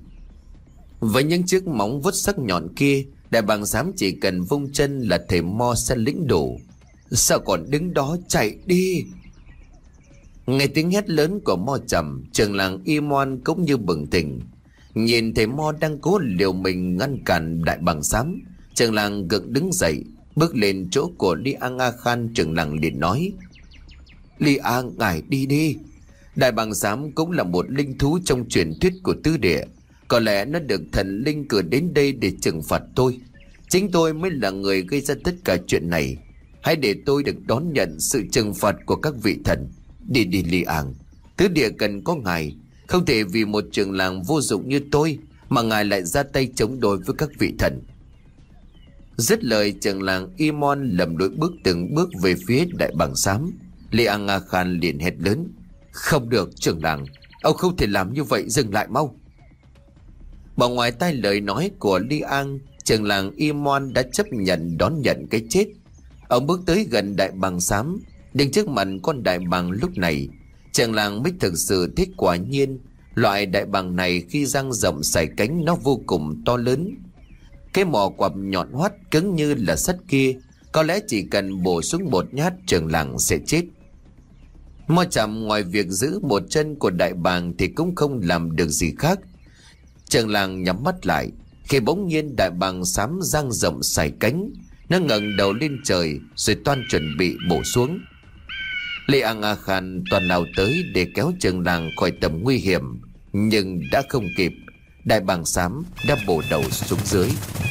Với những chiếc móng vuốt sắc nhọn kia, đại bàng xám chỉ cần vung chân là thầy Mo sẽ lĩnh đủ. "Sao còn đứng đó, chạy đi!" Nghe tiếng hét lớn của Mo Trầm, trường làng Y Moan cũng như bừng tỉnh. Nhìn thầy Mo đang cố liều mình ngăn cản đại bàng xám, trường làng gượng đứng dậy, bước lên chỗ của Li Ang A Khan. Trường làng liền nói: "Li Ang, ngài đi đi. Đại bàng xám cũng là một linh thú trong truyền thuyết của tứ địa. Có lẽ nó được thần linh cử đến đây để trừng phạt tôi. Chính tôi mới là người gây ra tất cả chuyện này. Hãy để tôi được đón nhận sự trừng phạt của các vị thần. Đi đi Li Ang, tứ địa cần có ngài. Không thể vì một trường làng vô dụng như tôi mà ngài lại ra tay chống đối với các vị thần." Dứt lời, trường làng Y Moan lầm lũi bước từng bước về phía đại bàng xám. Li Ang A Khan liền hét lớn: "Không được trưởng làng, ông không thể làm như vậy, dừng lại mau." Bỏ ngoài tai lời nói của Li Ang, trường làng Y Moan đã chấp nhận đón nhận cái chết. Ông bước tới gần đại bàng xám, đứng trước mặt con đại bàng. Lúc này trường làng mới thực sự thích, quả nhiên loại đại bàng này khi dang rộng sải cánh nó vô cùng to lớn. Cái mỏ quặp nhọn hoắt cứng như là sắt kia, có lẽ chỉ cần bổ xuống một nhát trường làng sẽ chết. Mo Trầm ngoài việc giữ một chân của đại bàng thì cũng không làm được gì khác. Trường làng nhắm mắt lại, khi bỗng nhiên đại bàng xám dang rộng sải cánh, nó ngẩng đầu lên trời rồi toan chuẩn bị bổ xuống. Li Ang A Khan toàn nào tới để kéo trường làng khỏi tầm nguy hiểm, nhưng đã không kịp. Đại bàng xám đã bổ đầu xuống dưới.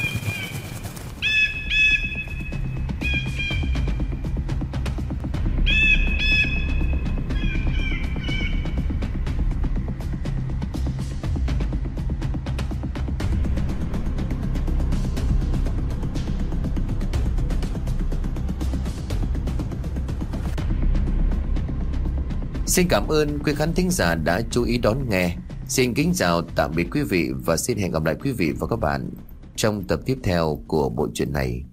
Xin cảm ơn quý khán thính giả đã chú ý đón nghe. Xin kính chào tạm biệt quý vị và xin hẹn gặp lại quý vị và các bạn trong tập tiếp theo của bộ truyện này.